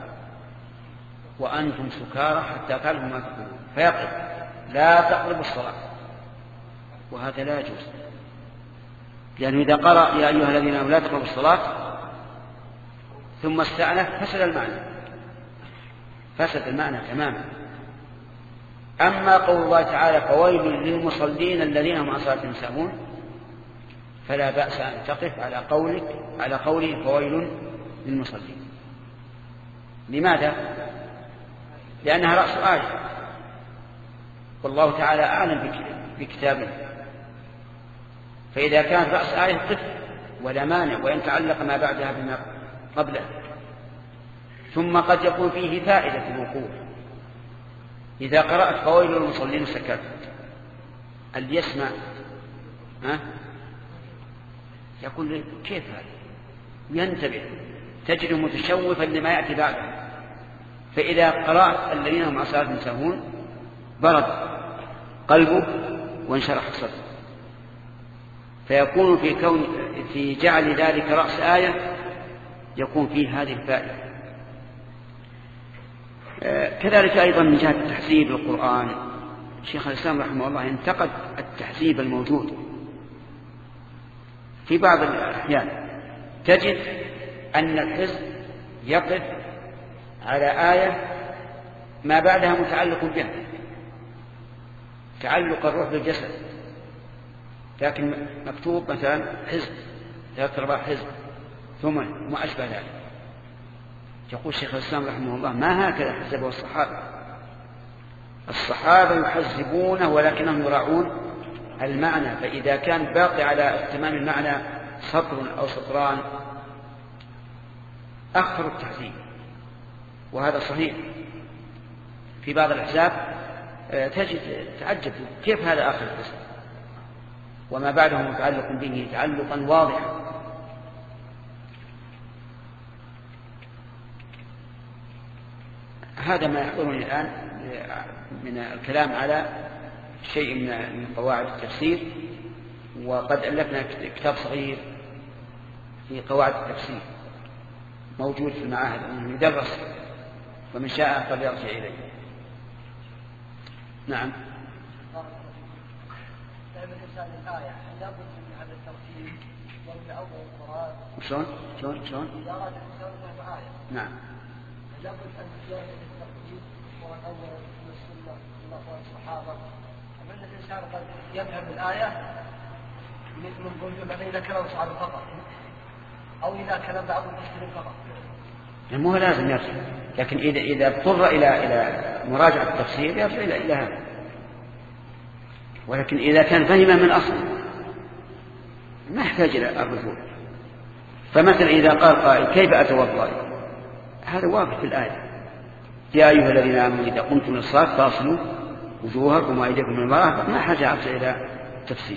وأنتم سكارى حتى تعلموا ما تقولون، فيقرأ لا تقربوا الصلاة، وهذا لا يجوز، لأنه إذا قرأ يا أيها الذين آمنوا لا تقربوا الصلاة ثم استأنف فسد المعنى فسد المعنى تماما. أما قول الله تعالى فويل للمصلين الذين هم عن صلاتهم ساهون، فلا بأس أن تقف على قولك على قوله فويل للمصلين. لماذا؟ لأنها رأس آية، والله تعالى أعلم بكتابه، فإذا كانت رأس آية قف ولا مانع، وإن تعلق ما بعدها بما قبله. ثم قد يكون فيه فائدة الوقوف. إذا قرأت فويل للمصلين سكت، اللي يسمع ها يقول كيف هذا، ينتبه، تجد متشوفا لما يأتي بعده. فإذا قرأت الذين هم عن صلاتهم ساهون برد قلبه وانشرح صدره، فيكون في كون في جعل ذلك رأس آية يكون فيه هذه الفائدة. كذلك أيضا من جهة تحسيب القرآن، شيخ الإسلام رحمه الله ينتقد التحسيب الموجود في بعض الأحيان. تجد أن الحزب يقف على آية ما بعدها متعلق بها، تعلق الروح بالجسد، لكن مكتوب مثلا حزب ثلاث أرباع حزب ثم ما أشبه ذلك. يقول شيخ الإسلام رحمه الله ما هكذا حسبه الصحابة. الصحابة يحزبونه ولكنهم يراعون المعنى، فإذا كان باقي على تمام المعنى سطر أو سطران أخر التحزيب، وهذا صحيح. في بعض الأحزاب تجد تعجب كيف هذا آخر الحزب وما بعده متعلق به تعلقا واضحا. هذا ما يحضرني الآن من الكلام على شيء من قواعد التفسير، وقد ألفنا كتاب صغير في قواعد التفسير موجود في المعاهد يدرس، ومن شاء فليرجع إليه. نعم. شلون شلون شلون نعم لابد أن تجاهد التقديم والأول من السنة والصحابة. أما أن الإنسان قد يفهم الآية من ضمن إذا كلام صحابة فقط أو إذا كلام بعض المسلمين فقط، مو لازم يرجع، لكن إذا إذا اضطر إلى إلى مراجعة التفسير يرجع إلى إلى هذا. ولكن إذا كان فهم من أصل ما يحتاج إلى الرجوع. فمثلا إذا قال قائل كيف أتوضأ، هذا واضح في الآية يا أيها الذين آمنوا إذا قمتم للصلاة فاصلوا وجوهكم وأيديكم من المرافق، ما حاجة إلى تفسير.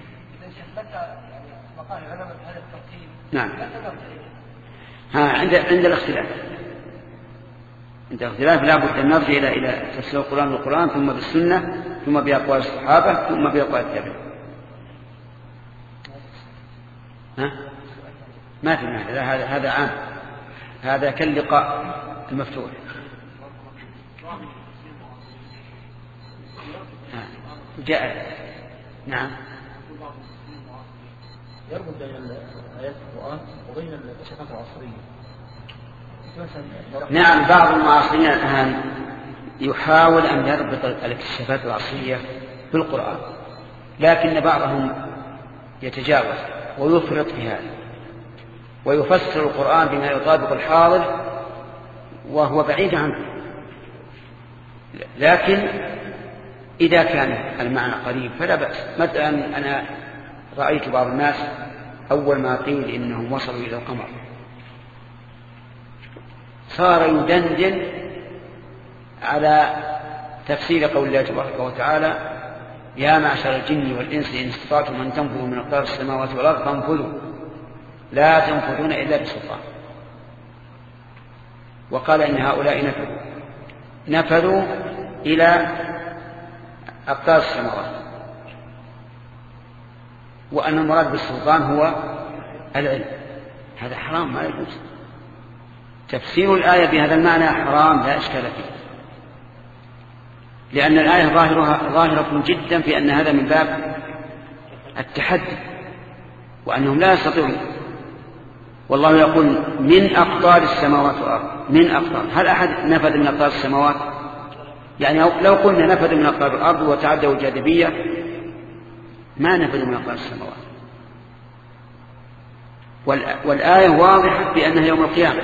نعم. ها عند عند الاختلاف عند الاختلاف لا بد أن نرجع إلى إلى تفسير القرآن بالقرآن ثم بالسنة ثم بأقوال الصحابة ثم بأقوال التابعين. ها ما في معنى، هذا هذا عام، هذا كاللقاء المفتوح. جاء نعم يربط بين آيات القرآن وبين الشفاعة العصرية. نعم بعض المعاصرين الآن يحاول أن يربط الاكتشافات العصرية بالقرآن، لكن بعضهم يتجاوز ويفرط في هذا ويفسر القرآن بما يطابق الحاضر وهو بعيد عنه. لكن إذا كان المعنى قريب فلا بأس. مثلا أنا رأيت بعض الناس أول ما قيل إنهم وصلوا إلى القمر صار يدندن على تفسير قول الله تبارك وتعالى يا معشر الجن والإنس إن استطعتم أن تنفذوا من أقطار السماوات والأرض فانفذوا لا تنفذون إلا بسلطان. وقال إن هؤلاء نفذوا نفذوا إلى أقطار السماوات وأن المراد بالسلطان هو العلم. هذا حرام ما يجوز. تفسير الآية بهذا المعنى حرام لا إشكال فيه، لأن الآية ظاهرها ظاهرة جدا في أن هذا من باب التحدي وأنهم لا يستطيعون. والله يقول من أقطار السماوات والأرض. من أقطار، هل أحد نفذ من أقطار السماوات؟ يعني لو قلنا نفذ من أقطار الأرض وتعدوا الجاذبية ما نفذ من أقطار السماوات. والآية واضحة بأنها يوم القيامة.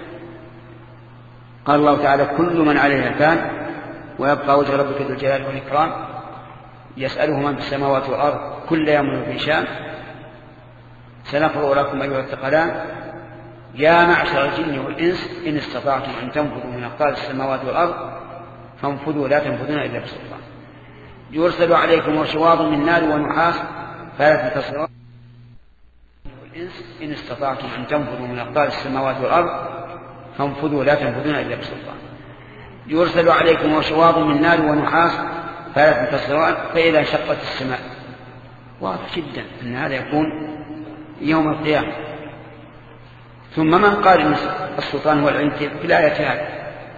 قال الله تعالى كل من عليها فان ويبقى وجه ربك ذو الجلال والإكرام يسأله من في السماوات والأرض كل يوم في شان سنفرغ لكم أيها الثقلان يا معشر الجن والإنس إن استطعتم أن تنفذوا من أقطار السماوات والأرض فانفذوا لا تنفذون إلا بسلطان يرسل عليكم شواظ من نار ونحاس فلا تنتصرون والإنس إن استطعتم أن تنفذوا من أقطار السماوات والأرض فانفذوا لا تنفذون إلا بسلطان يرسل عليكم شواظ من نار ونحاس فلا تنتصرون فإذا انشقت السماء. واضح جدا أن هذا يكون يوم القيامة. ثم من قال إن السلطان هو العلم في الآية هذه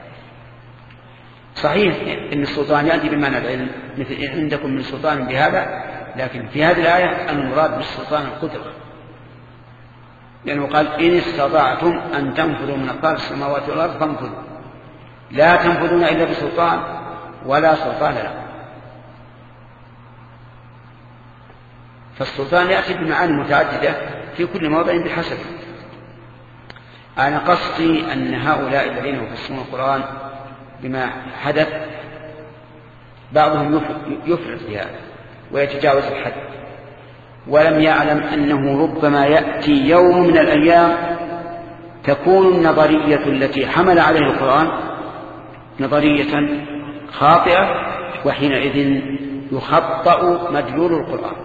صحيح إن السلطان يأتي بمعنى العلم مثل عندكم من سلطان بهذا، لكن في هذه الآية المراد بالسلطان القدرة، لأنه قال إن استطعتم أن تنفذوا من أقطار السماوات والأرض فانفذوا لا تنفذون إلا بسلطان ولا سلطان لكم. فالسلطان يأتي بمعاني متعددة في كل موضع بحسب. أنا قصدي أن هؤلاء الذين يفسرون القرآن بما حدث بعضهم يفرط في هذا ويتجاوز الحد ولم يعلم أنه ربما يأتي يوم من الأيام تكون النظرية التي حمل عليها القرآن نظرية خاطئة وحينئذ يخطأ مدلول القرآن.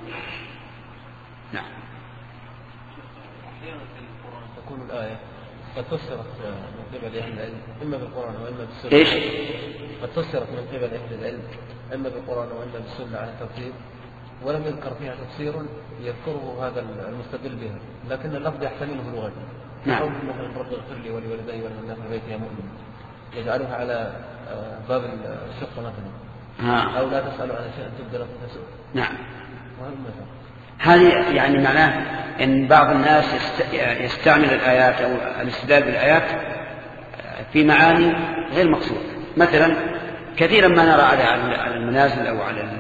نعم. أحيانا في القرآن تكون الآية قد فسرت من قبل أهل العلم إما بالقرآن وإما بالسنة. إيش؟ قد فسرت من قبل أهل العلم إما بالقرآن وإما بالسنة على التفسير ولم يذكر فيها تفسير يذكره هذا المستدل بها، لكن اللفظ يحتمله لغة. نعم. قول مثلا رب اغفر لي ولوالدي ولمن دخل بيتي مؤمن يجعلها على باب الشق مثلا. ها. أو لا تسألوا عن شيء تبدأ لكم تسأل. نعم. وهذا مثلا. هذه يعني معناه أن بعض الناس يستعمل الآيات أو الاستدلال بالآيات في معاني غير مقصودة. مثلا كثيرا ما نرى على المنازل أو على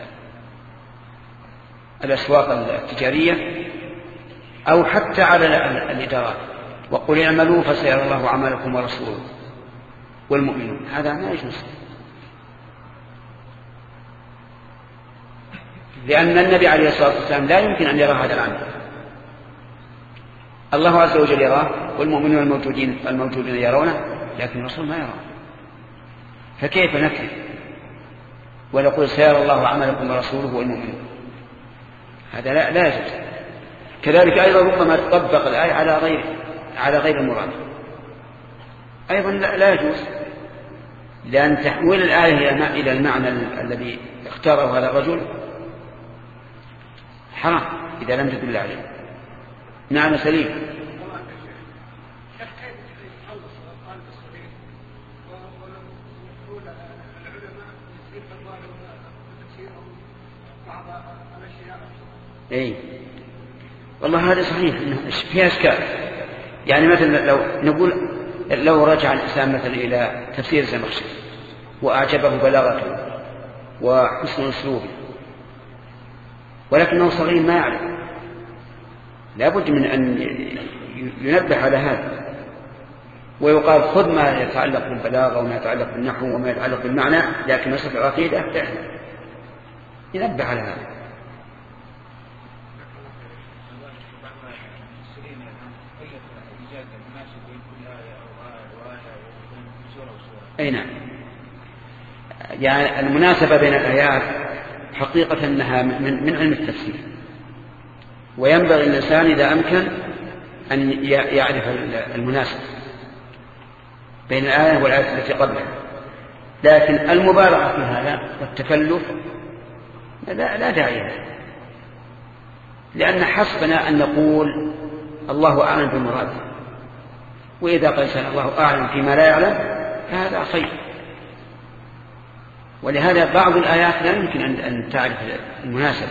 الأسواق التجارية أو حتى على الإدارات وقل اعملوا فسيرى الله عملكم ورسوله والمؤمنون. هذا ما يجوز، لأن النبي عليه الصلاة والسلام لا يمكن أن يرى هذا العمل. الله عز وجل يراه والمؤمنون الموجودين الموجودين يرونه لكن الرسول ما يراه، فكيف نكذب ونقول سيرى الله عملكم ورسوله والمؤمنون؟ هذا لا, لا يجوز. كذلك أيضا ربما تطبق الآية على غير على غير المراد أيضا لا, لا يجوز، لأن تحويل الآية إلى المعنى الذي اختاره هذا الرجل حرام إذا لم تدل عليه معنى سليم. اي والله هذا صحيح فيها اشكال. يعني مثلا لو نقول لو رجع الانسان مثلا الى تفسير الزمخشري واعجبه بلاغته وحسن اسلوبه ولكنه صغير ما يعرف، لا بد من أن ينبه على هذا، ويقال خذ ما يتعلق بالبلاغة وما يتعلق بالنحو وما يتعلق بالمعنى، لكن مسألة العقيدة ينبه على هذا. أي نعم، يعني المناسبة بين الآيات حقيقة أنها من, من علم التفسير، وينبغي الإنسان إذا أمكن أن يعرف المناسبة بين الآية والآية التي قبلها، لكن المبالغة في هذا والتكلف لا, لا داعي له، لأن حسبنا أن نقول الله أعلم بمراده، وإذا قال الله أعلم فيما لا يعلم فهذا خير. ولهذا بعض الآيات لا يمكن أن تعرف المناسبة،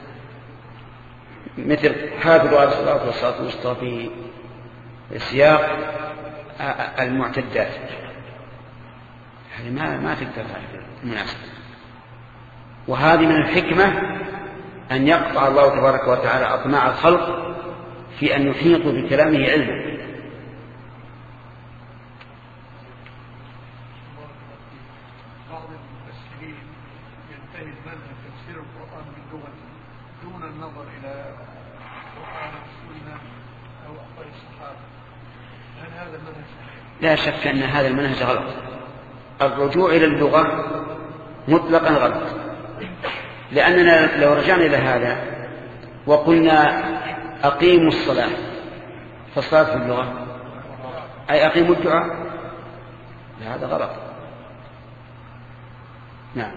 مثل حافظوا على الصلاة والصلاة الوسطى في سياق المعتدات، هذه ما ما تقدر تعرف المناسبة. وهذه من الحكمة أن يقطع الله تبارك وتعالى أطماع الخلق في أن يحيطوا بكلامه علما. لا شك أن هذا المنهج غلط، الرجوع إلى اللغة مطلقا غلط، لأننا لو رجعنا إلى هذا وقلنا أقيموا الصلاة، فالصلاة في اللغة أي أقيموا الدعاء، هذا غلط. نعم.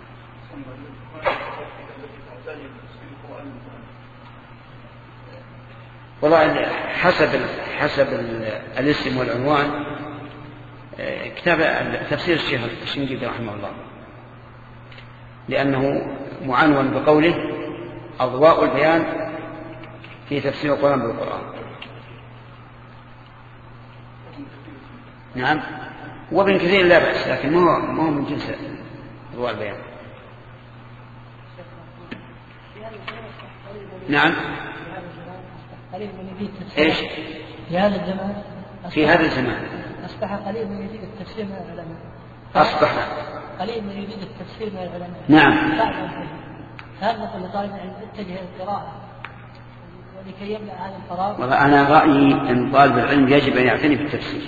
والله حسب حسب الاسم والعنوان كتاب تفسير الشيخ الشنقيطي رحمه الله، لأنه معنون بقوله أضواء البيان في تفسير القرآن بالقرآن. نعم، وابن كثير لا بأس، لكن ما هو ما هو من جنس أضواء البيان. نعم. إيش؟ في هذا الزمان في هذا الزمان أصبح قليل من يريد التفسير من العلماء. أصبح قليل من يريد التفسير من العلماء. نعم. هذا نقول لطالب العلم اتجه القراءة ولكي يملأ هذا الفراغ. والله أنا رأيي أن طالب العلم يجب أن يعتني بالتفسير.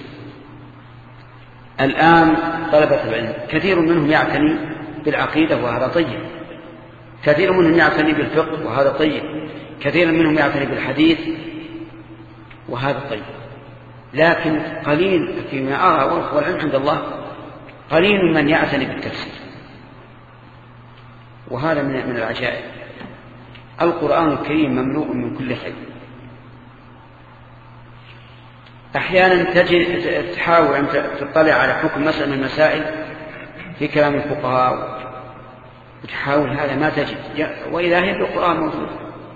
الآن طلبة العلم كثير منهم يعتني بالعقيدة وهذا طيب، كثير منهم يعتني بالفقه وهذا طيب، كثير منهم يعتني بالحديث وهذا طيب، لكن قليل فيما أرى والعلم عند الله قليل من يعتني بالتفسير، وهذا من العجائب. القرآن الكريم مملوء من كل خير. أحيانا تجد تحاول أن تطلع على حكم مسألة من المسائل في كلام الفقهاء وتحاول هذا ما تجد، وإذا هي القرآن موجود.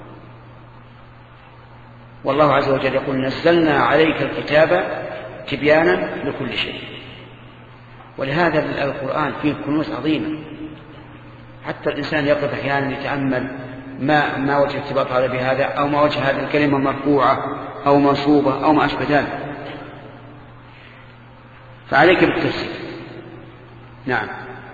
والله عز وجل يقول نزلنا عليك الكتاب تبيانا لكل شيء، ولهذا القرآن فيه كنوز عظيمة، حتى الإنسان يقف أحيانا يتأمل ما ما وجه ارتباط هذا بهذا، أو ما وجه هذه الكلمة مرفوعة أو منصوبة أو ما أشبه ذلك، فعليك بالتفسير. نعم.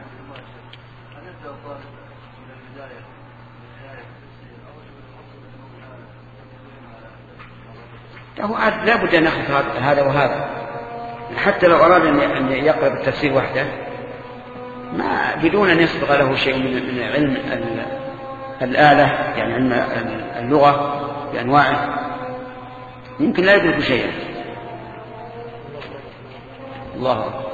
لا بد أن نأخذ هذا وهذا، حتى لو أراد أن يقرأ بالتفسير وحده ما بدون أن يسبق له شيء من علم الآلة، يعني علم اللغة بأنواعه، يمكن لا يدرك شيئا. الله أكبر.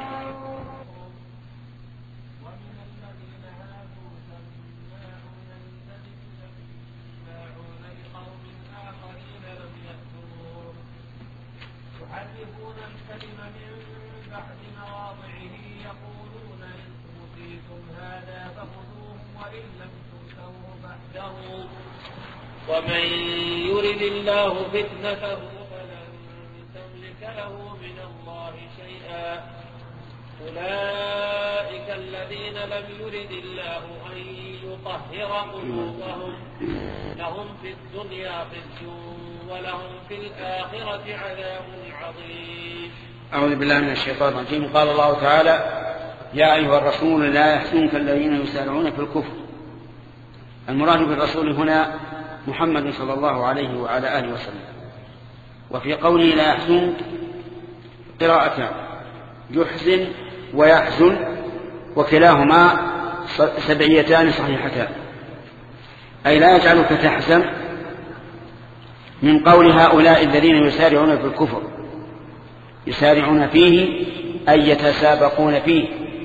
ومن يرد الله فتنته فلن تملك له من الله شيئا. أولئك الذين لم يرد الله أن يطهر قلوبهم لهم في الدنيا خزي ولهم في الآخرة عذاب عظيم. أعوذ بالله من الشيطان الرجيم. قال الله تعالى: يا أيها الرسول لا يحزنك الذين يسارعون في الكفر. المراد بالرسول هنا محمد صلى الله عليه وعلى آله وسلم. وفي قوله لا يحزنك قراءتان: يحزن ويحزن، وكلاهما سبعيتان صحيحتان، أي لا يجعلك تحزن من قول هؤلاء الذين يسارعون في الكفر، يسارعون فيه أي يتسابقون فيه.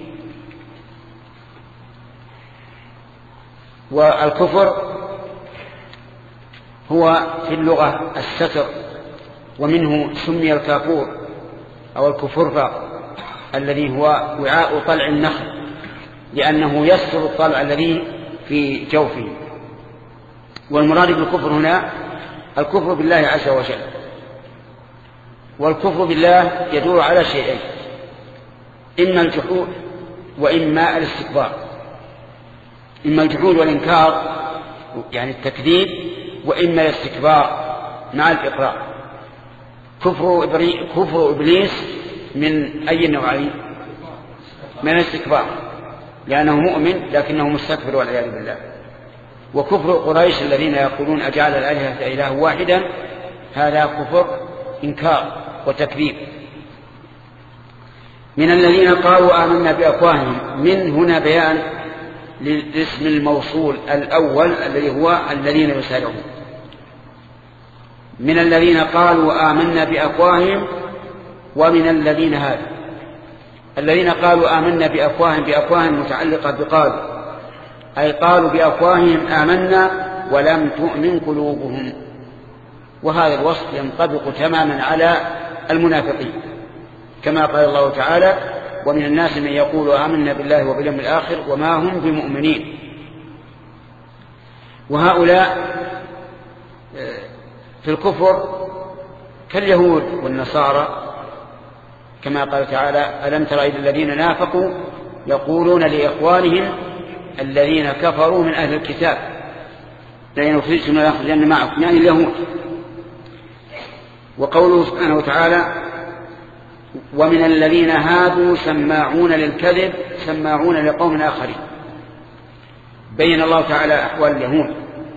والكفر هو في اللغة الستر، ومنه سمي الكافور أو الكفرفة الذي هو وعاء طلع النخل، لأنه يستر الطلع الذي في جوفه. والمراد بالكفر هنا الكفر بالله عز وجل. والكفر بالله يدور على شيئين: إما الجحود وإما الاستكبار. إما الجحود والإنكار يعني التكذيب، وإما الاستكبار مع الإقرار. كفر, إبري... كفر إبليس من أي نوعين؟ من الاستكبار، لأنه مؤمن لكنه مستكبر والعياذ بالله. وكفر قريش الذين يقولون أجعل الآلهة إله واحدا، هذا كفر إنكار وتكذيب. من الذين قالوا آمنا بأفواههم، من هنا بيان للاسم الموصول الأول الذي هو الذين يسارعون. من الذين قالوا آمنا بأفواههم ومن الذين هادوا. الذين قالوا آمنا بأفواههم، بأفواههم متعلقة بقالوا، أي قالوا بأفواههم آمنا ولم تؤمن قلوبهم. وهذا الوصف ينطبق تماما على المنافقين، كما قال الله تعالى: ومن الناس من يقول آمنا بالله وباليوم الآخر وما هم بمؤمنين. وهؤلاء في الكفر كاليهود والنصارى، كما قال تعالى: ألم تر إلى الذين نافقوا يقولون لإخوانهم الذين كفروا من أهل الكتاب لئن أخرجتم لنخرجن معكم، يعني اليهود. وقوله سبحانه وتعالى: ومن الذين هادوا سماعون للكذب سماعون لقوم آخرين. بين الله تعالى أحوال اليهود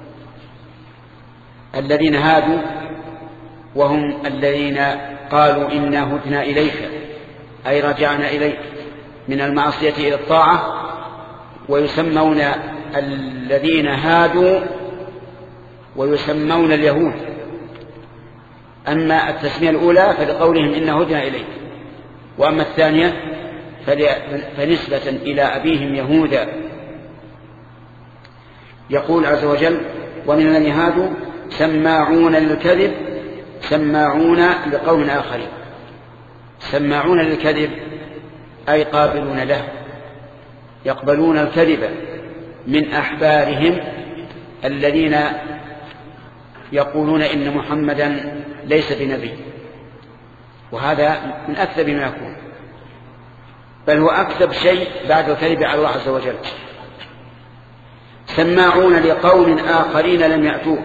الذين هادوا، وهم الذين قالوا إنا هدنا إليك، أي رجعنا إليك من المعصية إلى الطاعة. ويسمون الذين هادوا ويسمون اليهود. أما التسمية الأولى فلقولهم إنا هدنا إليك، وأما الثانية فنسبة إلى أبيهم يهودا. يقول عز وجل: ومن الذين هادوا سماعون للكذب سماعون لقوم آخرين. سماعون للكذب أي قابلون له، يقبلون الكذب من أحبارهم الذين يقولون إن محمدا ليس بنبي. وهذا من أكذب ما يكون، بل هو أكذب شيء بعد الكذب على الله عز وجل. سماعون لقوم آخرين لم يأتوك.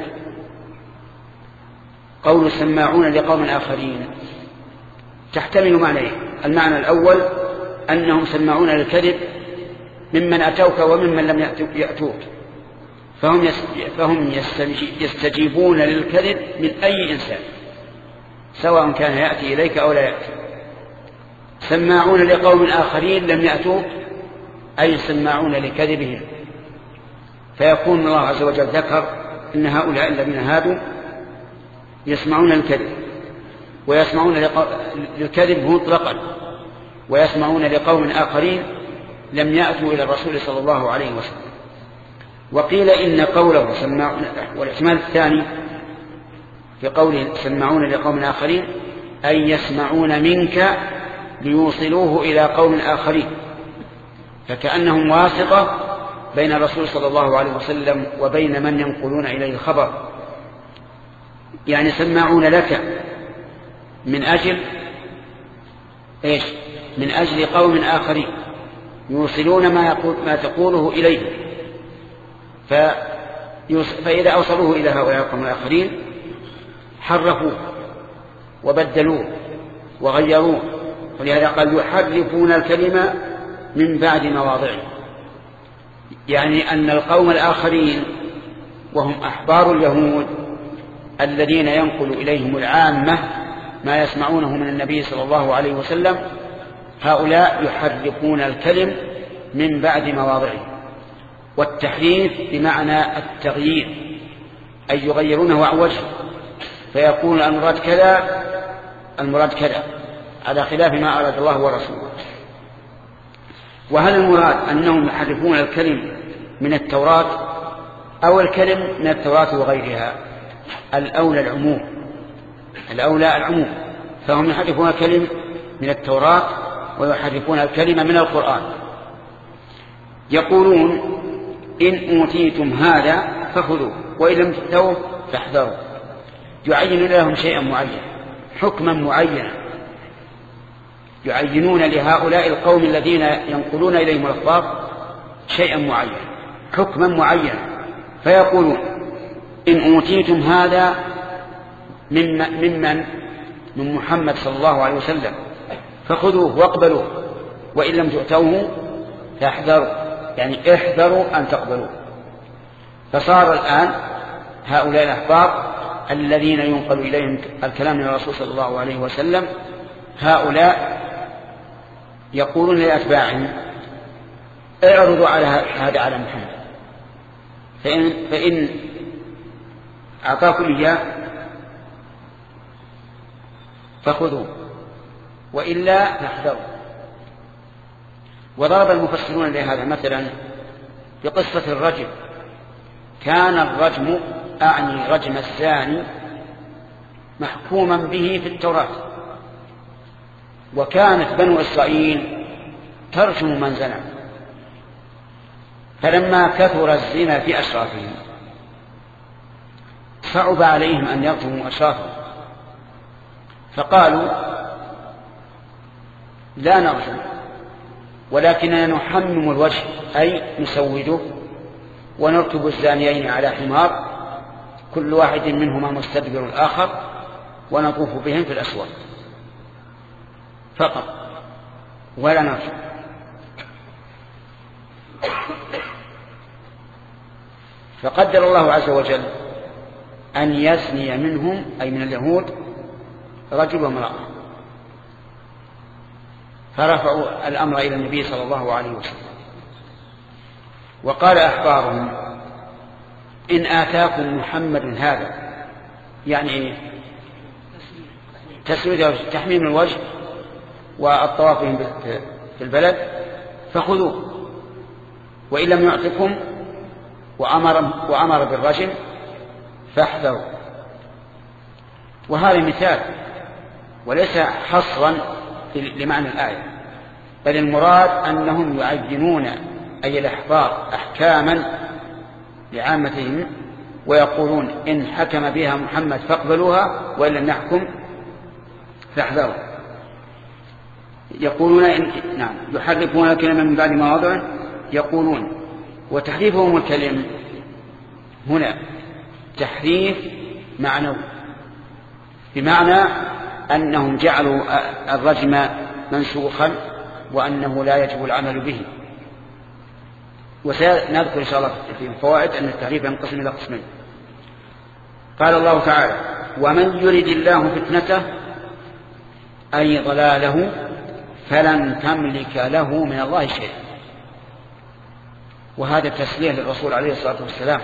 قول سماعون لقوم آخرين تحتمل معنيين: المعنى الأول أنهم سماعون للكذب ممن أتوك وممن لم يأتوك، فهم فهم يستجيبون للكذب من أي إنسان سواء كان يأتي إليك أو لا يأتي. سماعون لقوم آخرين لم يأتوك أي سماعون لكذبهم. فيكون الله عز وجل ذكر إن هؤلاء الذين هادوا يسمعون الكذب، ويسمعون للكذب مطلقا، ويسمعون لقوم آخرين لم يأتوا إلى الرسول صلى الله عليه وسلم. وقيل إن قوله سماعون، والاحتمال الثاني في قوله سماعون لقوم آخرين أي يسمعون منك ليوصلوه إلى قوم آخرين، فكأنهم واسطة بين الرسول صلى الله عليه وسلم وبين من ينقلون إليه الخبر. يعني سماعون لك من أجل إيش؟ من أجل قوم آخرين. يوصلون ما, يقول ما تقوله إليه، فإذا أوصلوه إلى هؤلاء القوم الآخرين حرفوه وبدلوه وغيروه، ولهذا قال يحرفون الكلمة من بعد مواضعه، يعني أن القوم الآخرين وهم أحبار اليهود الذين ينقل إليهم العامة ما يسمعونه من النبي صلى الله عليه وسلم، هؤلاء يحرفون الكلم من بعد مواضعه. والتحريف بمعنى التغيير، أي يغيرونه عن وجهه، فيقول المراد كذا المراد كذا على خلاف ما أراد الله ورسوله. وهل المراد أنهم يحرفون الكلم من التوراة أو الكلم من التوراة وغيرها؟ الأولى العموم، الأولى العموم، فهم يحرفون الكلم من التوراة ويحرفون الكلمة من القرآن. يقولون إن أوتيتم هذا فخذوه وإن لم تؤتوه فاحذروا، يعينون لهم شيئا معين، حكما معينا، يعينون لهؤلاء القوم الذين ينقلون إليهم الأخبار شيئا معين، حكما معينا، فيقولون إن أوتيتم هذا ممن من محمد صلى الله عليه وسلم فخذوه واقبلوه وإن لم تؤتوه فاحذروا، يعني احذروا أن تقبلوه. فصار الآن هؤلاء الأحبار الذين ينقل إليهم الكلام من الرسول صلى الله عليه وسلم، هؤلاء يقولون لأتباعهم اعرضوا على هذا على محمد، فإن, فإن أعطاكم إياه فخذوه وإلا فاحذروا. وضرب المفسرون لهذا مثلا بقصة الرجم. كان الرجم أعني رجم الزاني محكوما به في التوراة، وكانت بنو إسرائيل ترجم من زنى، فلما كثر الزنا في أشرافهم صعب عليهم أن يرجموا أشرافهم، فقالوا لا نرجم ولكننا نحمم الوجه، أي نسوده ونركب الزانيين على حمار كل واحد منهما مستدبر الآخر ونطوف بهم في الأسواق فقط ولا نرجم. فقدر الله عز وجل أن يزني منهم أي من اليهود رجل وامرأة، فرفعوا الأمر إلى النبي صلى الله عليه وسلم. وقال أحبارهم إن آتاكم محمد هذا، يعني تسويد تحميم الوجه والطواف في البلد، فخذوه وإن لم يعطكم وأمر, وأمر بالرجم فاحذروا. وهذا مثال وليس حصرا لمعنى الآية، بل المراد أنهم يعينون أي الأحبار أحكاما لعامتهم ويقولون إن حكم بها محمد فاقبلوها وإن لم يحكم فاحذروا. يقولون إن نعم يحرفون الكلمة من بعد مواضعه، يقولون وتحريفهم الكلم هنا تحريف معنوي، بمعنى أنهم جعلوا الرجم منسوخا وأنه لا يجب العمل به. وسنذكر إن شاء الله في الفوائد أن التحريف ينقسم إلى قسمين. قال الله تعالى ومن يرد الله فتنته أي ضلاله فلن تملك له من الله شيئا. وهذا تسليه للرسول عليه الصلاة والسلام،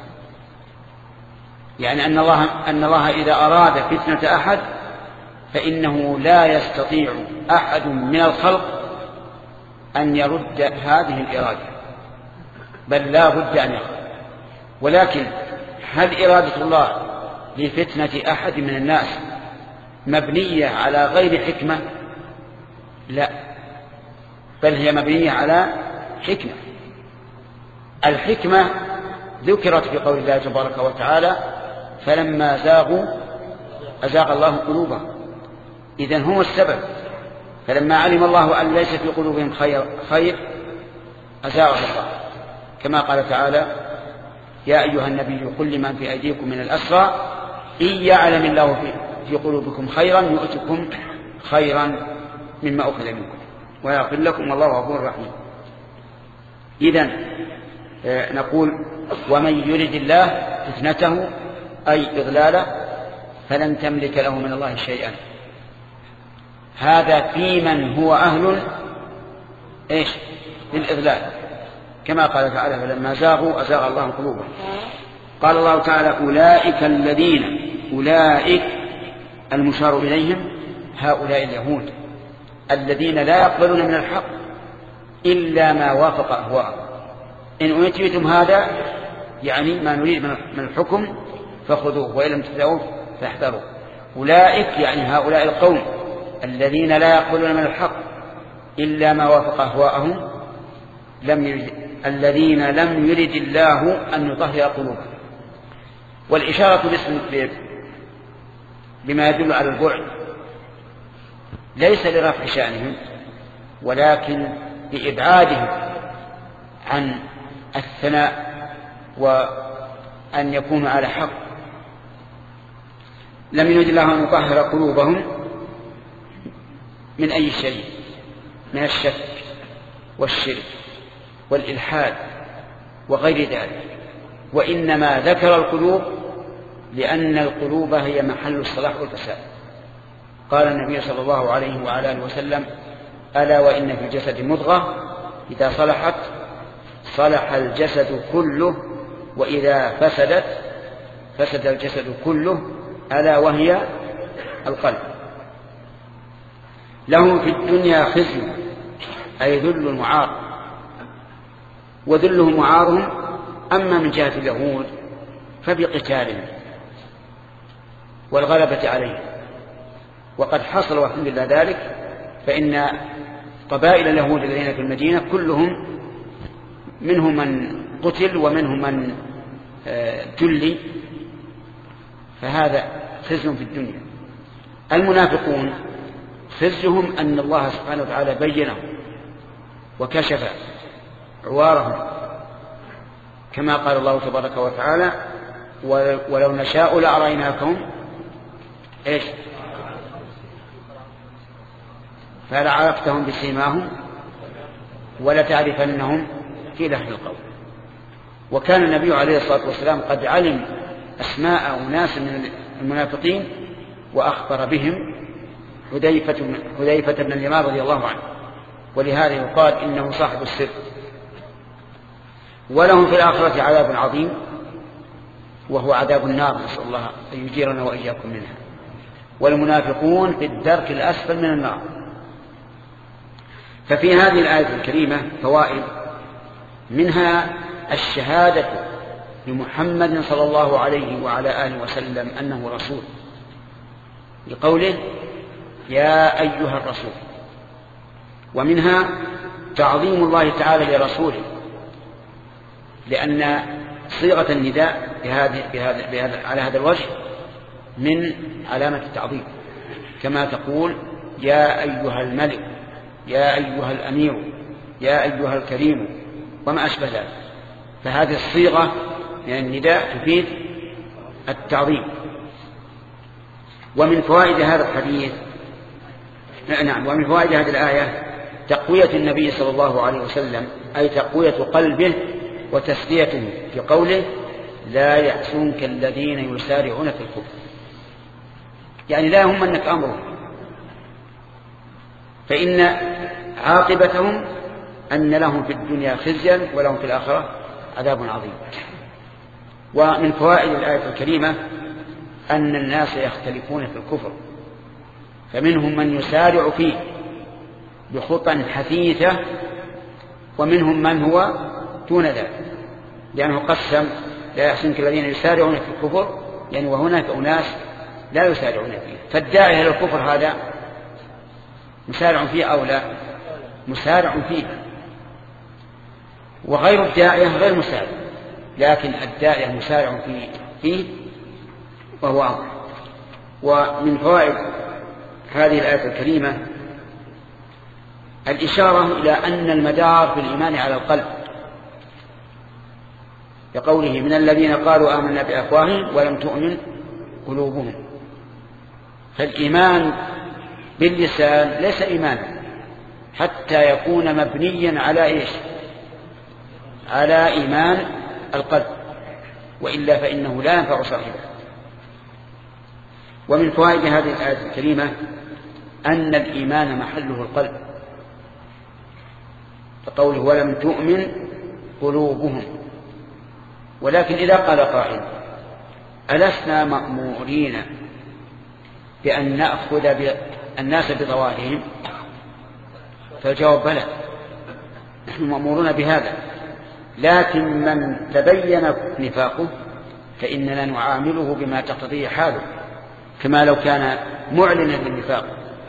يعني أن الله, أن الله إذا أراد فتنة أحد فإنه لا يستطيع أحد من الخلق أن يرد هذه الإرادة، بل لا بد أن يرد. ولكن هل إرادة الله لفتنة أحد من الناس مبنية على غير حكمة؟ لا، بل هي مبنية على حكمة. الحكمة ذكرت في قول الله تبارك وتعالى فلما زاغوا أزاغ الله قلوبهم، إذن هم السبب. فلما علم الله أن ليس في قلوبهم خير, خير أزاغه الله، كما قال تعالى: يا أيها النبي قل لمن في أيديكم من الأسرى إن يعلم الله في, في قلوبكم خيرا يؤتكم خيرا مما أخذ منكم ويغفر لكم والله غفور رحيم. إذن نقول: ومن يرد الله فتنته أي إضلاله فلن تملك له من الله شيئا. هذا في من هو أهل إيش؟ للإضلال، كما قال تعالى: فلما زاغوا أزاغ الله قلوبهم. قال الله تعالى: أولئك الذين، أولئك المشار إليهم هؤلاء اليهود الذين لا يقبلون من الحق إلا ما وافق أهواءهم. إن أوتيتم هذا يعني ما نريد من الحكم فخذوه وإن لم تدعوه فاحذروا. أولئك يعني هؤلاء القوم الذين لا يقبلون من الحق إلا ما وافق أهواءهم، لم يرد الذين لم يرد الله أن يطهر قلوبهم. والإشارة باسم بما يدل على البعد ليس لرفع شأنهم ولكن لإبعادهم عن الثناء وأن يكونوا على حق. لم يرد الله أن يطهر قلوبهم من أي شيء، من الشك والشرك والإلحاد وغير ذلك، وإنما ذكر القلوب لأن القلوب هي محل الصلاح والفساد. قال النبي صلى الله عليه وعلى آله وسلم: ألا وإن في الجسد مضغة إذا صلحت صلح الجسد كله وإذا فسدت فسد الجسد كله ألا وهي القلب. لهم في الدنيا خزي أي ذل وعار، وذلهم وعارهم أما من جهة اليهود فبقتالهم والغلبة عليهم، وقد حصل والحمد لله ذلك، فإن قبائل اليهود الذين في المدينة كلهم منهم من قتل ومنهم من جلي، فهذا خزي في الدنيا. المنافقون خزيهم أن الله سبحانه وتعالى بينهم وكشف عوارهم، كما قال الله تبارك وتعالى: ولو نشاء لأريناكم إيش فلعرفتهم بسيماهم ولتعرفنهم في لحن القول. وكان النبي عليه الصلاة والسلام قد علم أسماء أناس من المنافقين وأخبر بهم حذيفة بن اليمان رضي الله عنه، ولهذا يقال إنه صاحب السر. ولهم في الآخرة عذاب عظيم وهو عذاب النار، نسأل الله أن يجيرنا وإياكم منها. والمنافقون في الدرك الأسفل من النار. ففي هذه الآية الكريمة فوائد، منها الشهادة لمحمد صلى الله عليه وعلى آله وسلم أنه رسول، لقوله: يا أيها الرسول. ومنها تعظيم الله تعالى لرسوله، لأن صيغة النداء بهذه بهذا بهذا على هذا الوجه من علامة التعظيم، كما تقول: يا أيها الملك، يا أيها الأمير، يا أيها الكريم، وما أشبه ذلك. فهذه الصيغة من النداء تفيد التعظيم. ومن فوائد هذا الحديث نعم ومن فوائد هذه الآية تقوية النبي صلى الله عليه وسلم، أي تقوية قلبه وتسليته في قوله: لا يحزنك الذين يسارعون في الكفر، يعني لا يهمنك أمرهم، فإن عاقبتهم أن لهم في الدنيا خزيا ولهم في الآخرة عذاب عظيم. ومن فوائد الآية الكريمة أن الناس يختلفون في الكفر، فمنهم من يسارع فيه بخطى حثيثة، ومنهم من هو دون ذلك، لأنه قسم: لا يحزنك الذين يسارعون في الكفر، يعني وهناك أناس لا يسارعون فيه. فالداعي إلى الكفر هذا مسارع فيه أو لا؟ مسارع فيه. وغير الداعية غير مسارع، لكن الداعية مسارع فيه, فيه وهو أمر. ومن فوائد هذه الآية الكريمة الإشارة إلى أن المدار في الإيمان على القلب، بقوله من الذين قالوا آمنا بأفواههم ولم تؤمن قلوبهم. فالإيمان باللسان ليس إيمانا حتى يكون مبنيا على إيش؟ على إيمان القلب، وإلا فإنه لا ينفع صاحبه. ومن فوائد هذه الآية الكريمة أن الإيمان محله القلب، فقوله ولم تؤمن قلوبهم. ولكن إذا قال قائل ألسنا مأمورين بأن نأخذ الناس بظواهرهم؟ فالجواب بلى، نحن مأمورون بهذا، لكن من تبين نفاقه فإننا نعامله بما تقتضيه حاله، كما لو كان معلنا بالنفاق،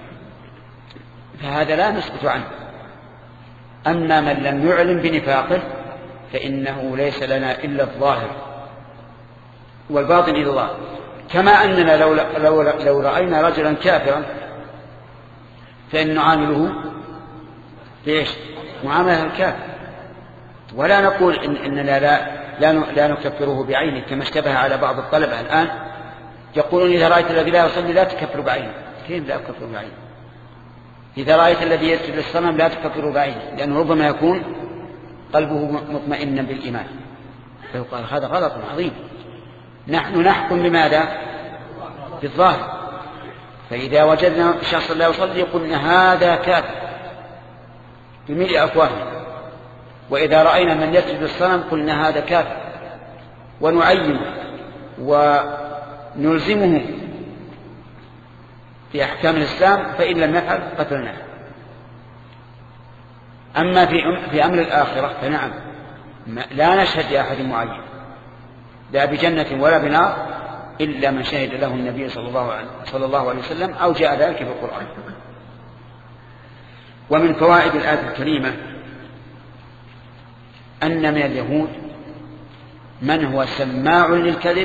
فهذا لا نسكت عنه. أما من لم يعلن بنفاقه فإنه ليس لنا إلا الظاهر والباطن إلى الله. كما أننا لو, لو, لو رأينا رجلا كافرا فإن نعامله ليش؟ معاملة الكافر، ولا نقول إن إننا لا, لا, لا نكفره بعينه، كما اشتبه على بعض الطلبة الآن يقولون إذا رأيت الذي لا يصلي لا تكفر بعينه. كيف لا أكفر بعينه؟ إذا رأيت الذي يسجد للصنم لا تكفر بعينه، لأنه ربما يكون قلبه مطمئنا بالإيمان. فيقال هذا غلط عظيم. نحن نحكم بماذا؟ بالظاهر. فإذا وجدنا شخصا لا يصلي قلنا هذا كافر بملء أفواهنا، وإذا رأينا من يسجد للصنم قلنا هذا كافر، ونعينه ونلزمه في أحكام الإسلام، فإن لم يفعل قتلناه. أما في أمر الآخرة فنعم لا نشهد لأحد معين لا بجنة ولا بنار إلا من شهد له النبي صلى الله عليه وسلم أو جاء ذلك في القرآن. ومن فوائد الآية الكريمة أن من اليهود من هو سماع للكذب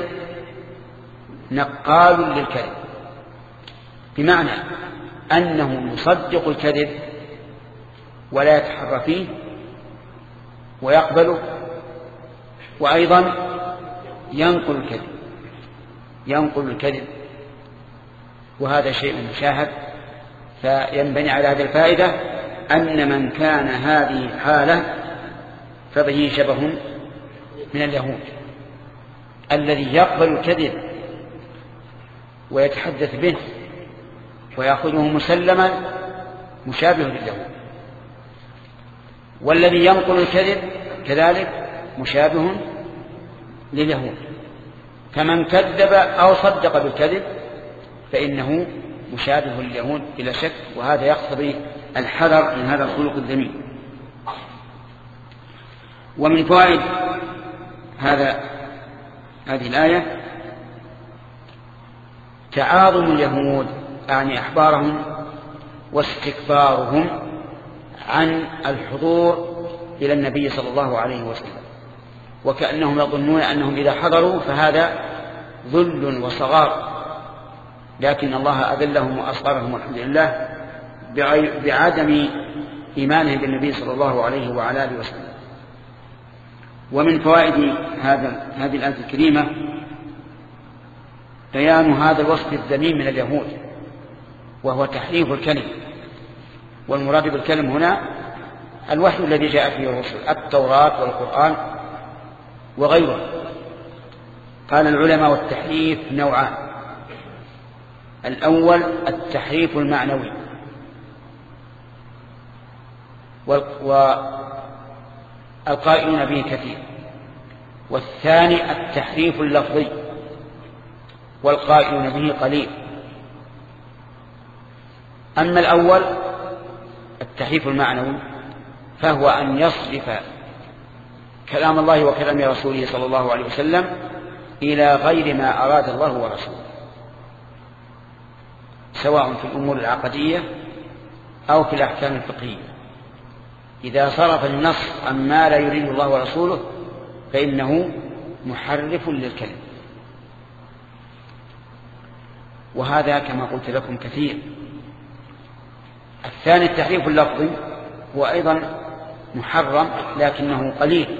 نقال للكذب، بمعنى أنه يصدق الكذب ولا يتحرى فيه ويقبله، وأيضا ينقل الكذب ينقل الكذب وهذا شيء مشاهد. فينبني على هذه الفائدة أن من كان هذه حالة فبه شبه من اليهود، الذي يقبل الكذب ويتحدث به ويأخذه مسلما مشابه لليهود، والذي ينقل الكذب كذلك مشابه لليهود. فمن كذب أو صدق بالكذب فإنه مشابه لليهود بلا شك، وهذا يقتضي الحذر من هذا الخلق الذميم. ومن فوائد هذا هذه الآية تعاظم اليهود أعني أحبارهم واستكبارهم عن الحضور إلى النبي صلى الله عليه وسلم، وكأنهم يظنون أنهم إذا حضروا فهذا ذل وصغار، لكن الله أذلهم وأصغرهم والحمد لله بعدم إيمانهم بالنبي صلى الله عليه وعلى آله وسلم. ومن فوائد هذا هذه الآية الكريمة بيان هذا الوصف الذميم من اليهود، وهو تحريف الكلم. والمراد بالكلم هنا الوحي الذي جاء فيه الرسل، التوراة والقرآن وغيره. قال العلماء والتحريف نوعان: الأول التحريف المعنوي، والقائلون به كثير، والثاني التحريف اللفظي والقائلون به قليل. أما الأول التحريف المعنوي فهو أن يصرف كلام الله وكلام رسوله صلى الله عليه وسلم إلى غير ما أراد الله ورسوله، سواء في الأمور العقدية أو في الأحكام الفقهية. إذا صرف النص عما لا يريد الله ورسوله فإنه محرف للكلم، وهذا كما قلت لكم كثير. الثاني التحريف اللفظي هو أيضا محرم لكنه قليل،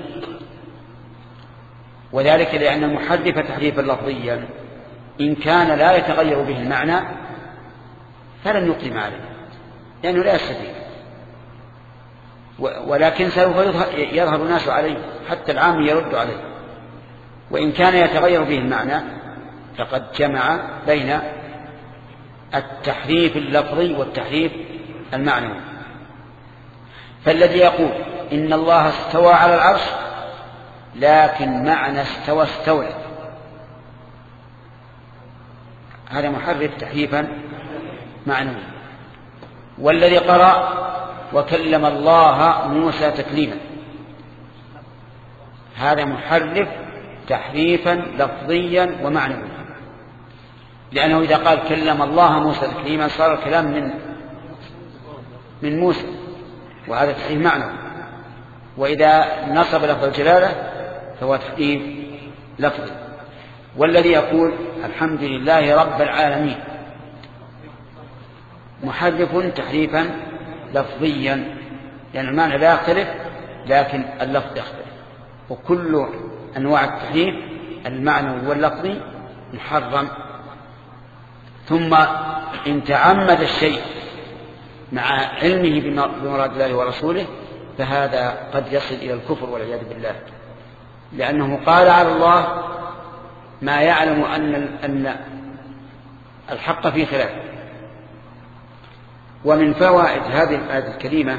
وذلك لأن المحرف تحريفا لفظيا إن كان لا يتغير به المعنى فلن يقيم عليه لأنه لا يستفيد، ولكن سوف يظهر الناس عليه حتى العام يرد عليه. وإن كان يتغير به المعنى فقد جمع بين التحريف اللفظي والتحريف المعنوي. فالذي يقول إن الله استوى على العرش لكن معنى استوى استولى هذا محرف تحريفا معنوي. والذي قرأ وكلم الله موسى تكليما هذا محرف تحريفا لفظيا ومعنويا، لأنه إذا قال كلم الله موسى تكليما صار الكلام من من موسى وهذا تحريف معنوي، وإذا نصب لفظ الجلالة فهو تحريف لفظي. والذي يقول الحمد لله رب العالمين محرف تحريفا لفظيا، لأن المعنى لا يختلف لكن اللفظ يختلف، وكل أنواع التحريف المعنوي واللفظي محرم. ثم إن تعمد الشيء مع علمه بمراد الله ورسوله فهذا قد يصل إلى الكفر والعياذ بالله، لأنه قال على الله ما يعلم أن أن الحق في خلافه. ومن فوائد هذه الآية الكريمة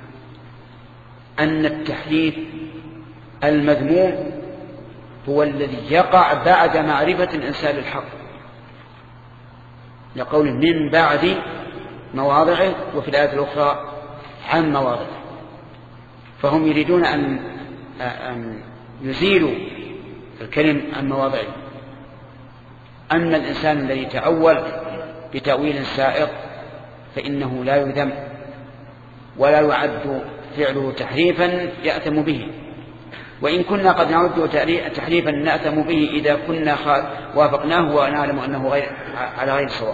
أن التحريف المذموم هو الذي يقع بعد معرفة الإنسان الحق، لقوله من بعد مواضعه، وفي الآية الأخرى عن مواضعه. فهم يريدون أن أن يزيلوا الكلم عن مواضعه. أما الإنسان الذي تعول بتأويل سائغ فإنه لا يذم ولا يعد فعله تحريفا يأثم به، وإن كنا قد نعد تحريفا نأثم به إذا كنا وافقناه ونعلم أنه غير على غير صواب.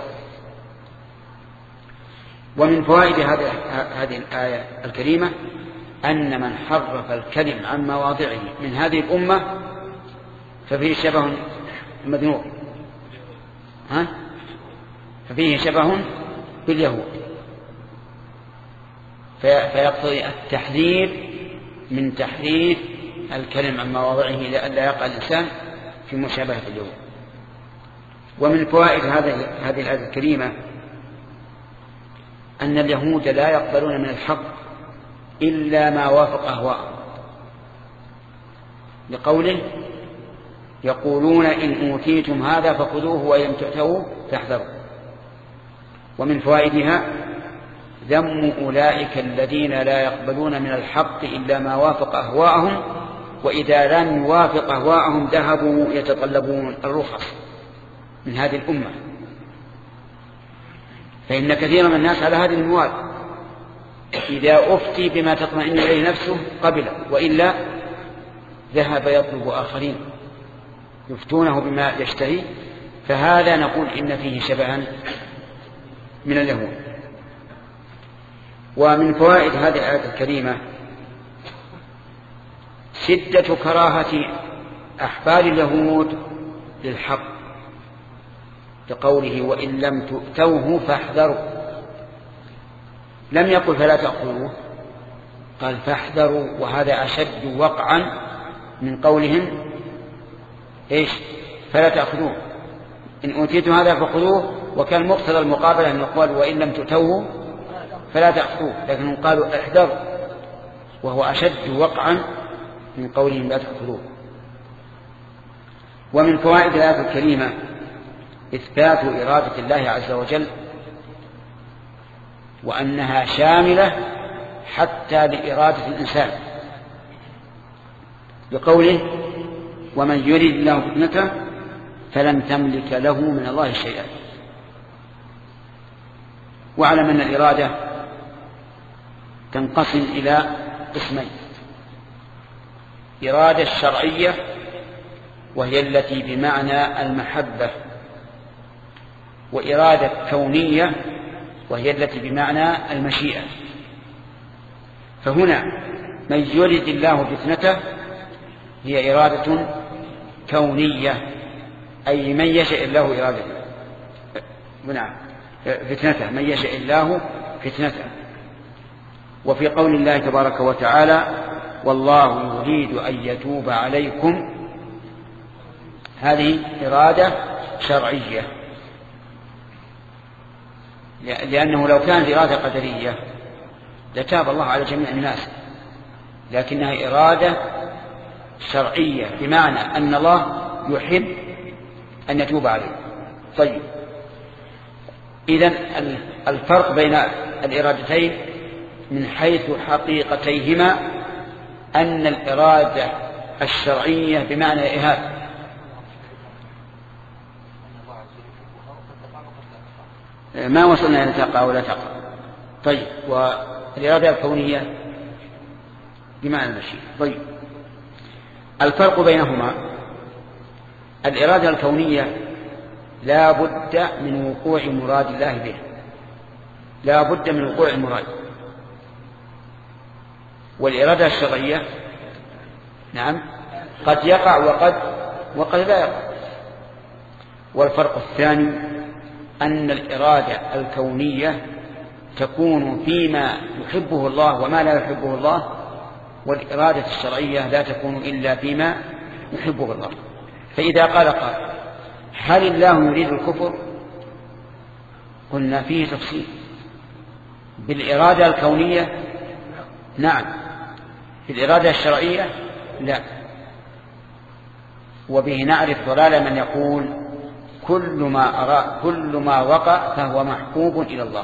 ومن فوائد هذه الآية الكريمة أن من حرف الكلم عن مواضعه من هذه الأمة ففيه شبه مذموم، ها؟ ففيه شبه باليهود، فيقتضي التحذير من تحريف الكلم عن مواضعه لئلا يقع الإنسان في مشابهة اليهود. ومن فوائد هذه هذه الآية الكريمة أن اليهود لا يقبلون من الحق إلا ما وافق أهواءهم، لقوله يقولون إن أوتيتم هذا فخذوه وإن تؤتوا فاحذروا. ومن فوائدها ذم أولئك الذين لا يقبلون من الحق إلا ما وافق أهواءهم، وإذا لم يوافق أهواءهم ذهبوا يتطلبون الرخص من هذه الأمة، فإن كثيرا من الناس على هذه المواد إذا أفتي بما تطمئن إليه نفسه قبل، وإلا ذهب يطلب آخرين يفتونه بما يشتهي. فهذا نقول إن فيه شبها من اليهود. ومن فوائد هذه الآية الكريمة شدة كراهة أحبار اليهود للحق، لقوله وإن لم تؤتوه فاحذروا. لم يقل فلا تأخذوه، قال فاحذروا، وهذا أشد وقعا من قولهم إيش فلا تأخذوه. إن أوتيتم هذا فخذوه، وكان مقتضى المقابلة أن يقال وإن لم تؤتوه فلا تأخذوه، لكنهم قالوا احذروا، وهو أشد وقعا من قولهم لا تأخذوه. ومن فوائد الآية الكريمة إثبات إرادة الله عز وجل، وأنها شاملة حتى لإرادة الإنسان، بقوله ومن يريد الله فتنته فلن تملك له من الله شيئا. واعلم أن الإرادة تنقسم إلى قسمين: إرادة شرعية وهي التي بمعنى المحبة، وإرادة كونية وهي التي بمعنى المشيئة. فهنا من يرد الله فتنته هي إرادة كونية، أي من يشاء الله إرادته نعم فتنته، من يشاء الله فتنته. وفي قول الله تبارك وتعالى والله يريد أن يتوب عليكم، هذه إرادة شرعية، لأنه لو كانت إرادة قدرية لتاب الله على جميع الناس، لكنها إرادة شرعية بمعنى أن الله يحب أن يتوب عليه. طيب، إذن الفرق بين الإرادتين من حيث حقيقتيهما أن الإرادة الشرعية بمعنى الإهاب ما وصلنا إلى تقع ولا تقع. طيب، والإرادة الكونية بمعنى المشيئة. طيب، الفرق بينهما الإرادة الكونية لا بد من وقوع مراد الله به، لا بد من وقوع المراد. والإرادة الشرعية نعم قد يقع وقد وقد لا يقع. والفرق الثاني أن الإرادة الكونية تكون فيما يحبه الله وما لا يحبه الله، والإرادة الشرعية لا تكون إلا فيما يحبه الله. فإذا قال قال هل الله يريد الكفر؟ قلنا فيه تفصيل. بالإرادة الكونية نعم، بالإرادة الشرعية لا. وبه نعرف ضلال من يقول كل ما أرى كل ما وقع فهو محبوب إلى الله،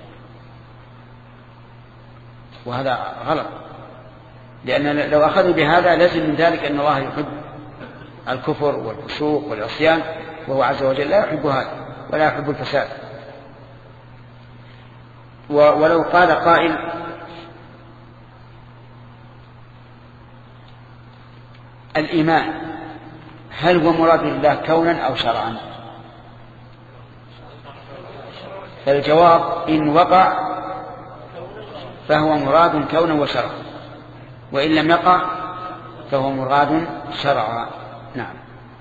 وهذا غلط، لأن لو أخذوا بهذا لازم من ذلك أن الله يحب الكفر والفسوق والعصيان، وهو عز وجل لا يحب هذا ولا يحب الفساد. ولو قال قائل الإيمان هل هو مراد الله كونا أو شرعا؟ فالجواب إن وقع فهو مراد كونا وشرعا، وإن لم يقع فهو مراد شرعا. نعم.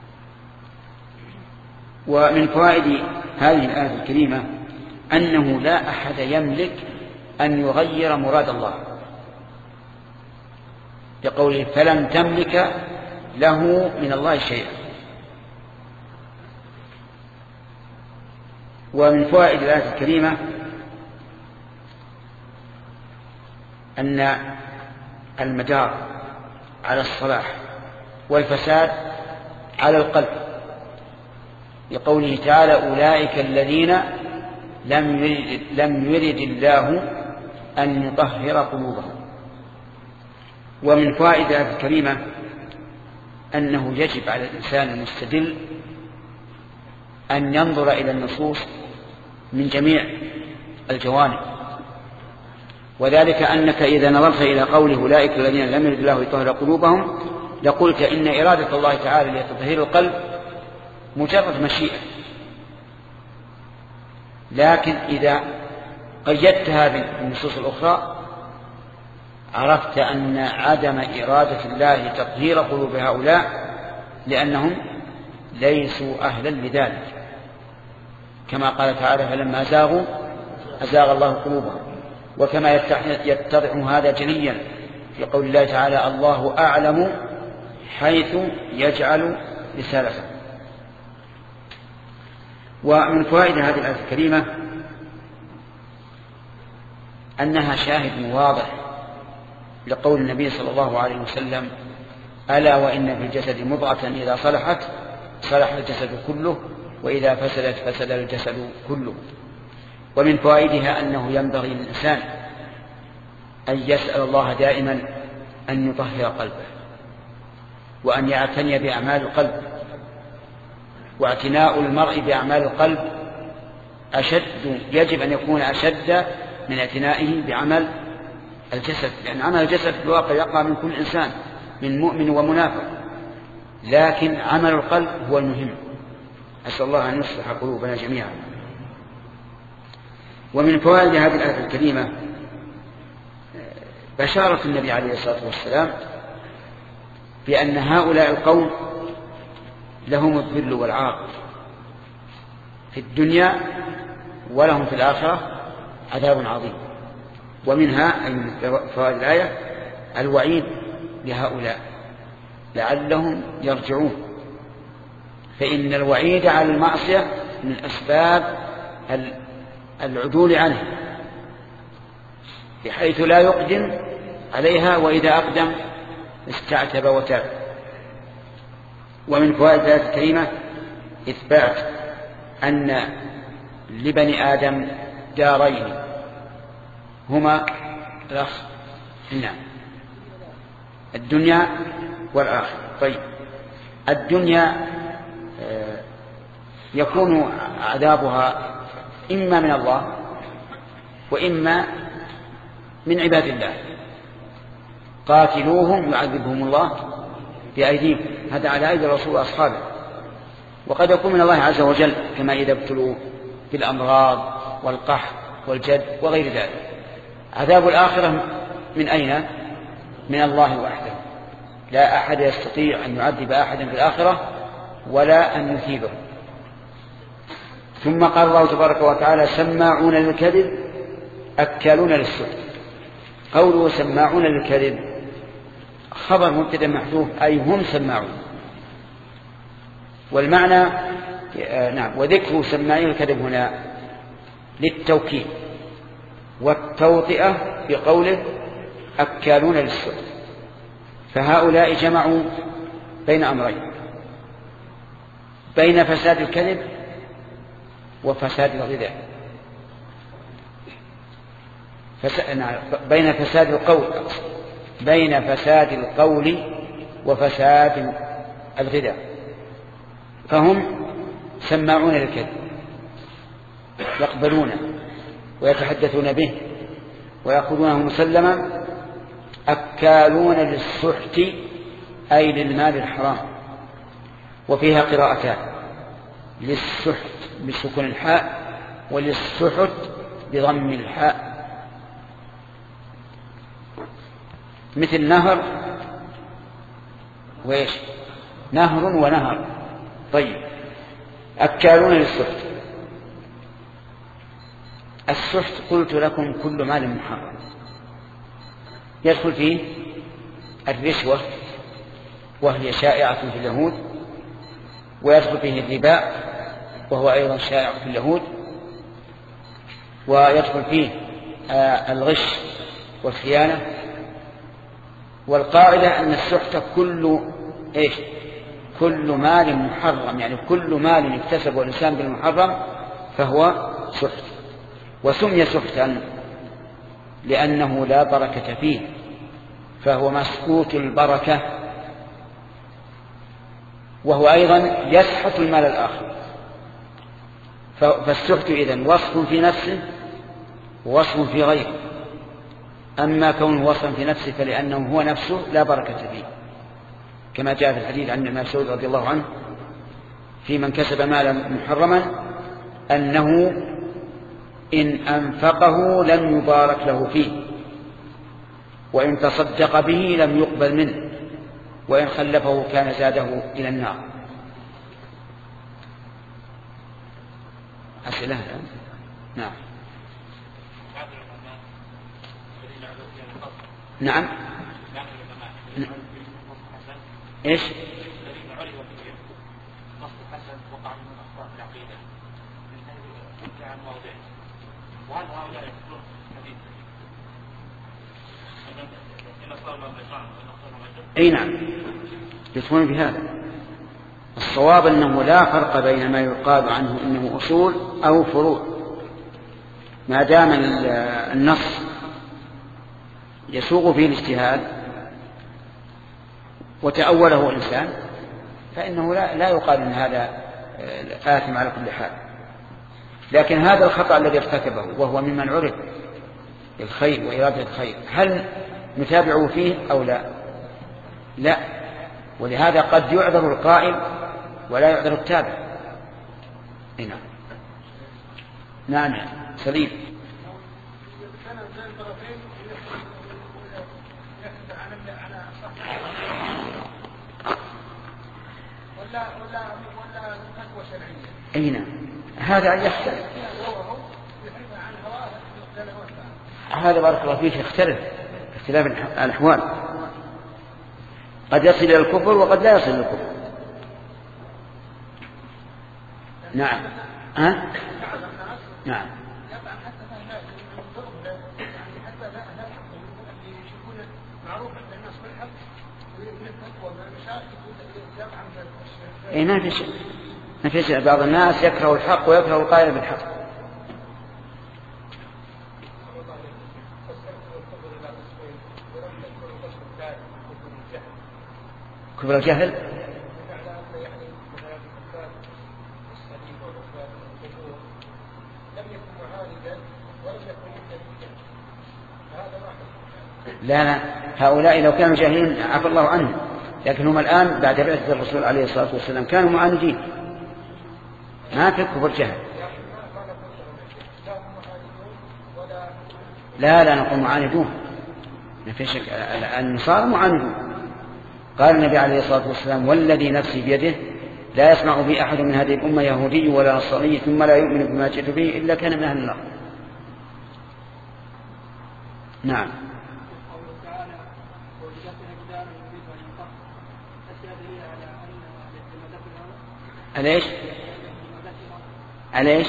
ومن فوائد هذه الآية الكريمة أنه لا أحد يملك أن يغير مراد الله، لقوله فلن تملك له من الله شيئا. ومن فوائد الآية الكريمة أن المدار على الصلاح والفساد على القلب، لقوله تعالى أولئك الذين لم يرد, لم يرد الله أن يطهر قلوبهم. ومن فوائد الآية الكريمة أنه يجب على الإنسان المستدل أن ينظر إلى النصوص من جميع الجوانب، وذلك أنك إذا نظرت إلى قوله أولئك الذين لم يرد الله يطهر قلوبهم لقلت إن إرادة الله تعالى لتطهير القلب مجرد مشيئة، لكن إذا قيدت هذه النصوص الأخرى عرفت أن عدم إرادة الله تطهير قلوب هؤلاء لأنهم ليسوا أهلا لذلك، كما قال تعالى فلما زاغوا أزاغ الله قلوبهم. وكما يتضح هذا جليا في قول الله تعالى الله أعلم حيث يجعل رسالته. ومن فوائد هذه الآية الكريمة أنها شاهد واضح لقول النبي صلى الله عليه وسلم ألا وإن في الجسد مضغة إذا صلحت صلح الجسد كله وإذا فسدت فسد الجسد كله. ومن فوائدها أنه ينبغي للإنسان أن يسأل الله دائما أن يطهر قلبه وأن يعتني بأعمال القلب، واعتناء المرء بأعمال القلب أشد يجب أن يكون أشد من اعتنائه بعمل الجسد، لأن عمل الجسد في الواقع يقع من كل إنسان من مؤمن ومنافق، لكن عمل القلب هو المهم. أسأل الله أن يصلح قلوبنا جميعا. ومن فوائد هذه الآية الكريمة بشارة النبي عليه الصلاة والسلام بأن هؤلاء القوم لهم الذل والعار في الدنيا ولهم في الآخرة عذاب عظيم. ومنها أي من فوائد الآية الوعيد لهؤلاء لعلهم يرجعون، فإن الوعيد على المعصية من أسباب العدول عنه بحيث لا يقدم عليها، وإذا أقدم استعتب وتاب. ومن فوائد الآية الكريمة إثبات أن لبني آدم دارين هما الأخ نعم الدنيا والآخرة. طيب الدنيا يكون عذابها إما من الله وإما من عباد الله. قاتلوهم يعذبهم الله بأيديهم، هذا على أيدي الرسول وأصحابه. وقد يكون من الله عز وجل كما إذا ابتلوا بالأمراض والقحط والجد وغير ذلك. عذاب الآخرة من أين؟ من الله وحده، لا أحد يستطيع أن يعذب أحدا في الآخرة ولا أن يثيبه. ثم قال الله تبارك وتعالى سماعون للكذب أكالون للسحت. قوله سماعون للكذب خبر مبتدأ محذوف أي هم سماعون، والمعنى نعم وذكر سماعين الكذب هنا للتوكيد والتوطئة بقوله أكالون للسحت. فهؤلاء جمعوا بين أمرين، بين فساد الكذب وفساد الغذاء، فس... بين فساد القول بين فساد القول وفساد الغذاء. فهم سماعون للكذب يقبلونه ويتحدثون به ويأخذونه مسلما، أكالون للسحت أي للمال الحرام. وفيها قراءتان، للسحت بسكون الحاء وللسحت بضم الحاء، مثل نهر وإيش نهر ونهر. طيب أكالون للسحت. السحت قلت لكم كل مال محرم يدخل فيه الرشوة وهي شائعة في اليهود، ويدخل فيه الربا وهو أيضا شائع في اليهود، ويدخل فيه الغش والخيانة. والقاعدة أن السحت كل إيش كل مال محرم، يعني كل مال يكتسبه الإنسان بالمحرم فهو سحت. وسمي سحتا لأنه لا بركة فيه، فهو مسكوت البركة، وهو أيضا يسحت المال الآخر. فالسحت إذن وصف في نفسه ووصف في غيره. أما كونه وصفا في نفسه فلأنه هو نفسه لا بركة فيه، كما جاء في الحديث عن ابن مسعود رضي الله عنه في من كسب مالا محرما أنه إن أنفقه لم يبارك له فيه، وإن تصدق به لم يقبل منه، وإن خلفه كان زاده إلى النار. أسئلة؟ نعم نعم إيش أي نعم يدخلون بهذا. الصواب أنه لا فرق بين ما يقال عنه إنه أصول أو فروع، ما دام النص يسوغ فيه الاجتهاد وتأوله الإنسان فإنه لا, لا يقال أن هذا آثم على كل حال. لكن هذا الخطأ الذي ارتكبه وهو ممن عرف الخير وإرادة الخير هل نتابعه فيه أو لا؟ لا. ولهذا قد يعذر القائل ولا يعذر التابع. نعم نعم سليم. ولا ولا ولا فتوى شرعية. أي نعم هذا يختلف. هذا بارك الله فيك يختلف اختلاف الأحوال، قد يصل إلى الكفر وقد لا يصل إلى الكفر. نعم ها؟ نعم اي ما في شيء ما في شيء. بعض الناس يكره الحق ويكره القائل بالحق. كبر الجهل لا لا هؤلاء لو كانوا جاهلين عفى الله عنهم، لكن هم الآن بعد بعثة الرسول عليه الصلاة والسلام كانوا معاندين، ما في كفر جهل. لا لا نقول معاندون، ما في شك النصارى معاندون. قال النبي عليه الصلاة والسلام والذي نفسي بيده لا يسمع بي أحد من هذه الأمة يهودي ولا نصراني ثم لا يؤمن بما جئت به إلا كان من أهل النار. نعم أليش أليش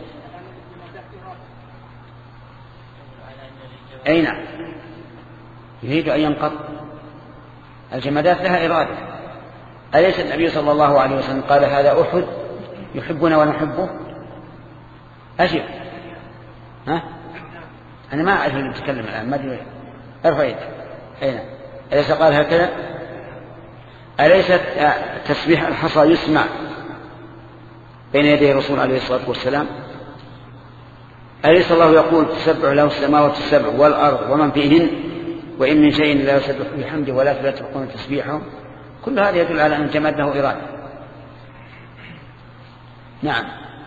أي نعم يريد أن ينقض. الجمادات لها إرادة. أليس النبي صلى الله عليه وسلم قال هذا أحد يحبنا ونحبه؟ أجب ها؟ أنا ما أعرف اللي أتكلم الآن ما أدري. ارفع يدك. أي نعم أليس قال هكذا؟ أليس تسبيح الحصى يسمع بين يدي الرسول عليه الصلاة والسلام؟ أليس الله يقول تسبح له السماوات السبع والأرض ومن فيهن وإن من شيء لا يسبح بحمده ولكن لا تفقهون تسبيحه؟ كل هذا يدل على أن الجماد له إرادة. نعم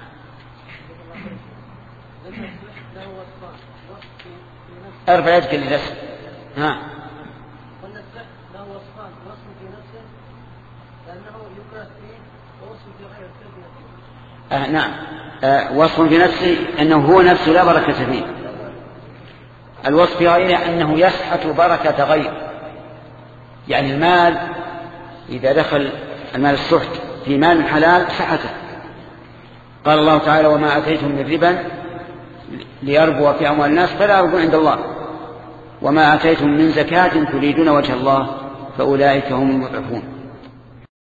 ارفع يدك للأسف. ها له وصفان، وصف في نفسه لأنه يكره فيه ووصف في غيره. آه نعم آه وصف في نفسه أنه هو نفسه لا بركة فيه. الوصف في غيره أنه يسحت بركة غيره، يعني المال إذا دخل المال السحت في مال حلال سحته. قال الله تعالى وما أتيتم من ربا ليربو في أموال الناس فلا يربو عند الله وما أتيتم من زكاة تريدون وجه الله فأولئك هم المضعفون.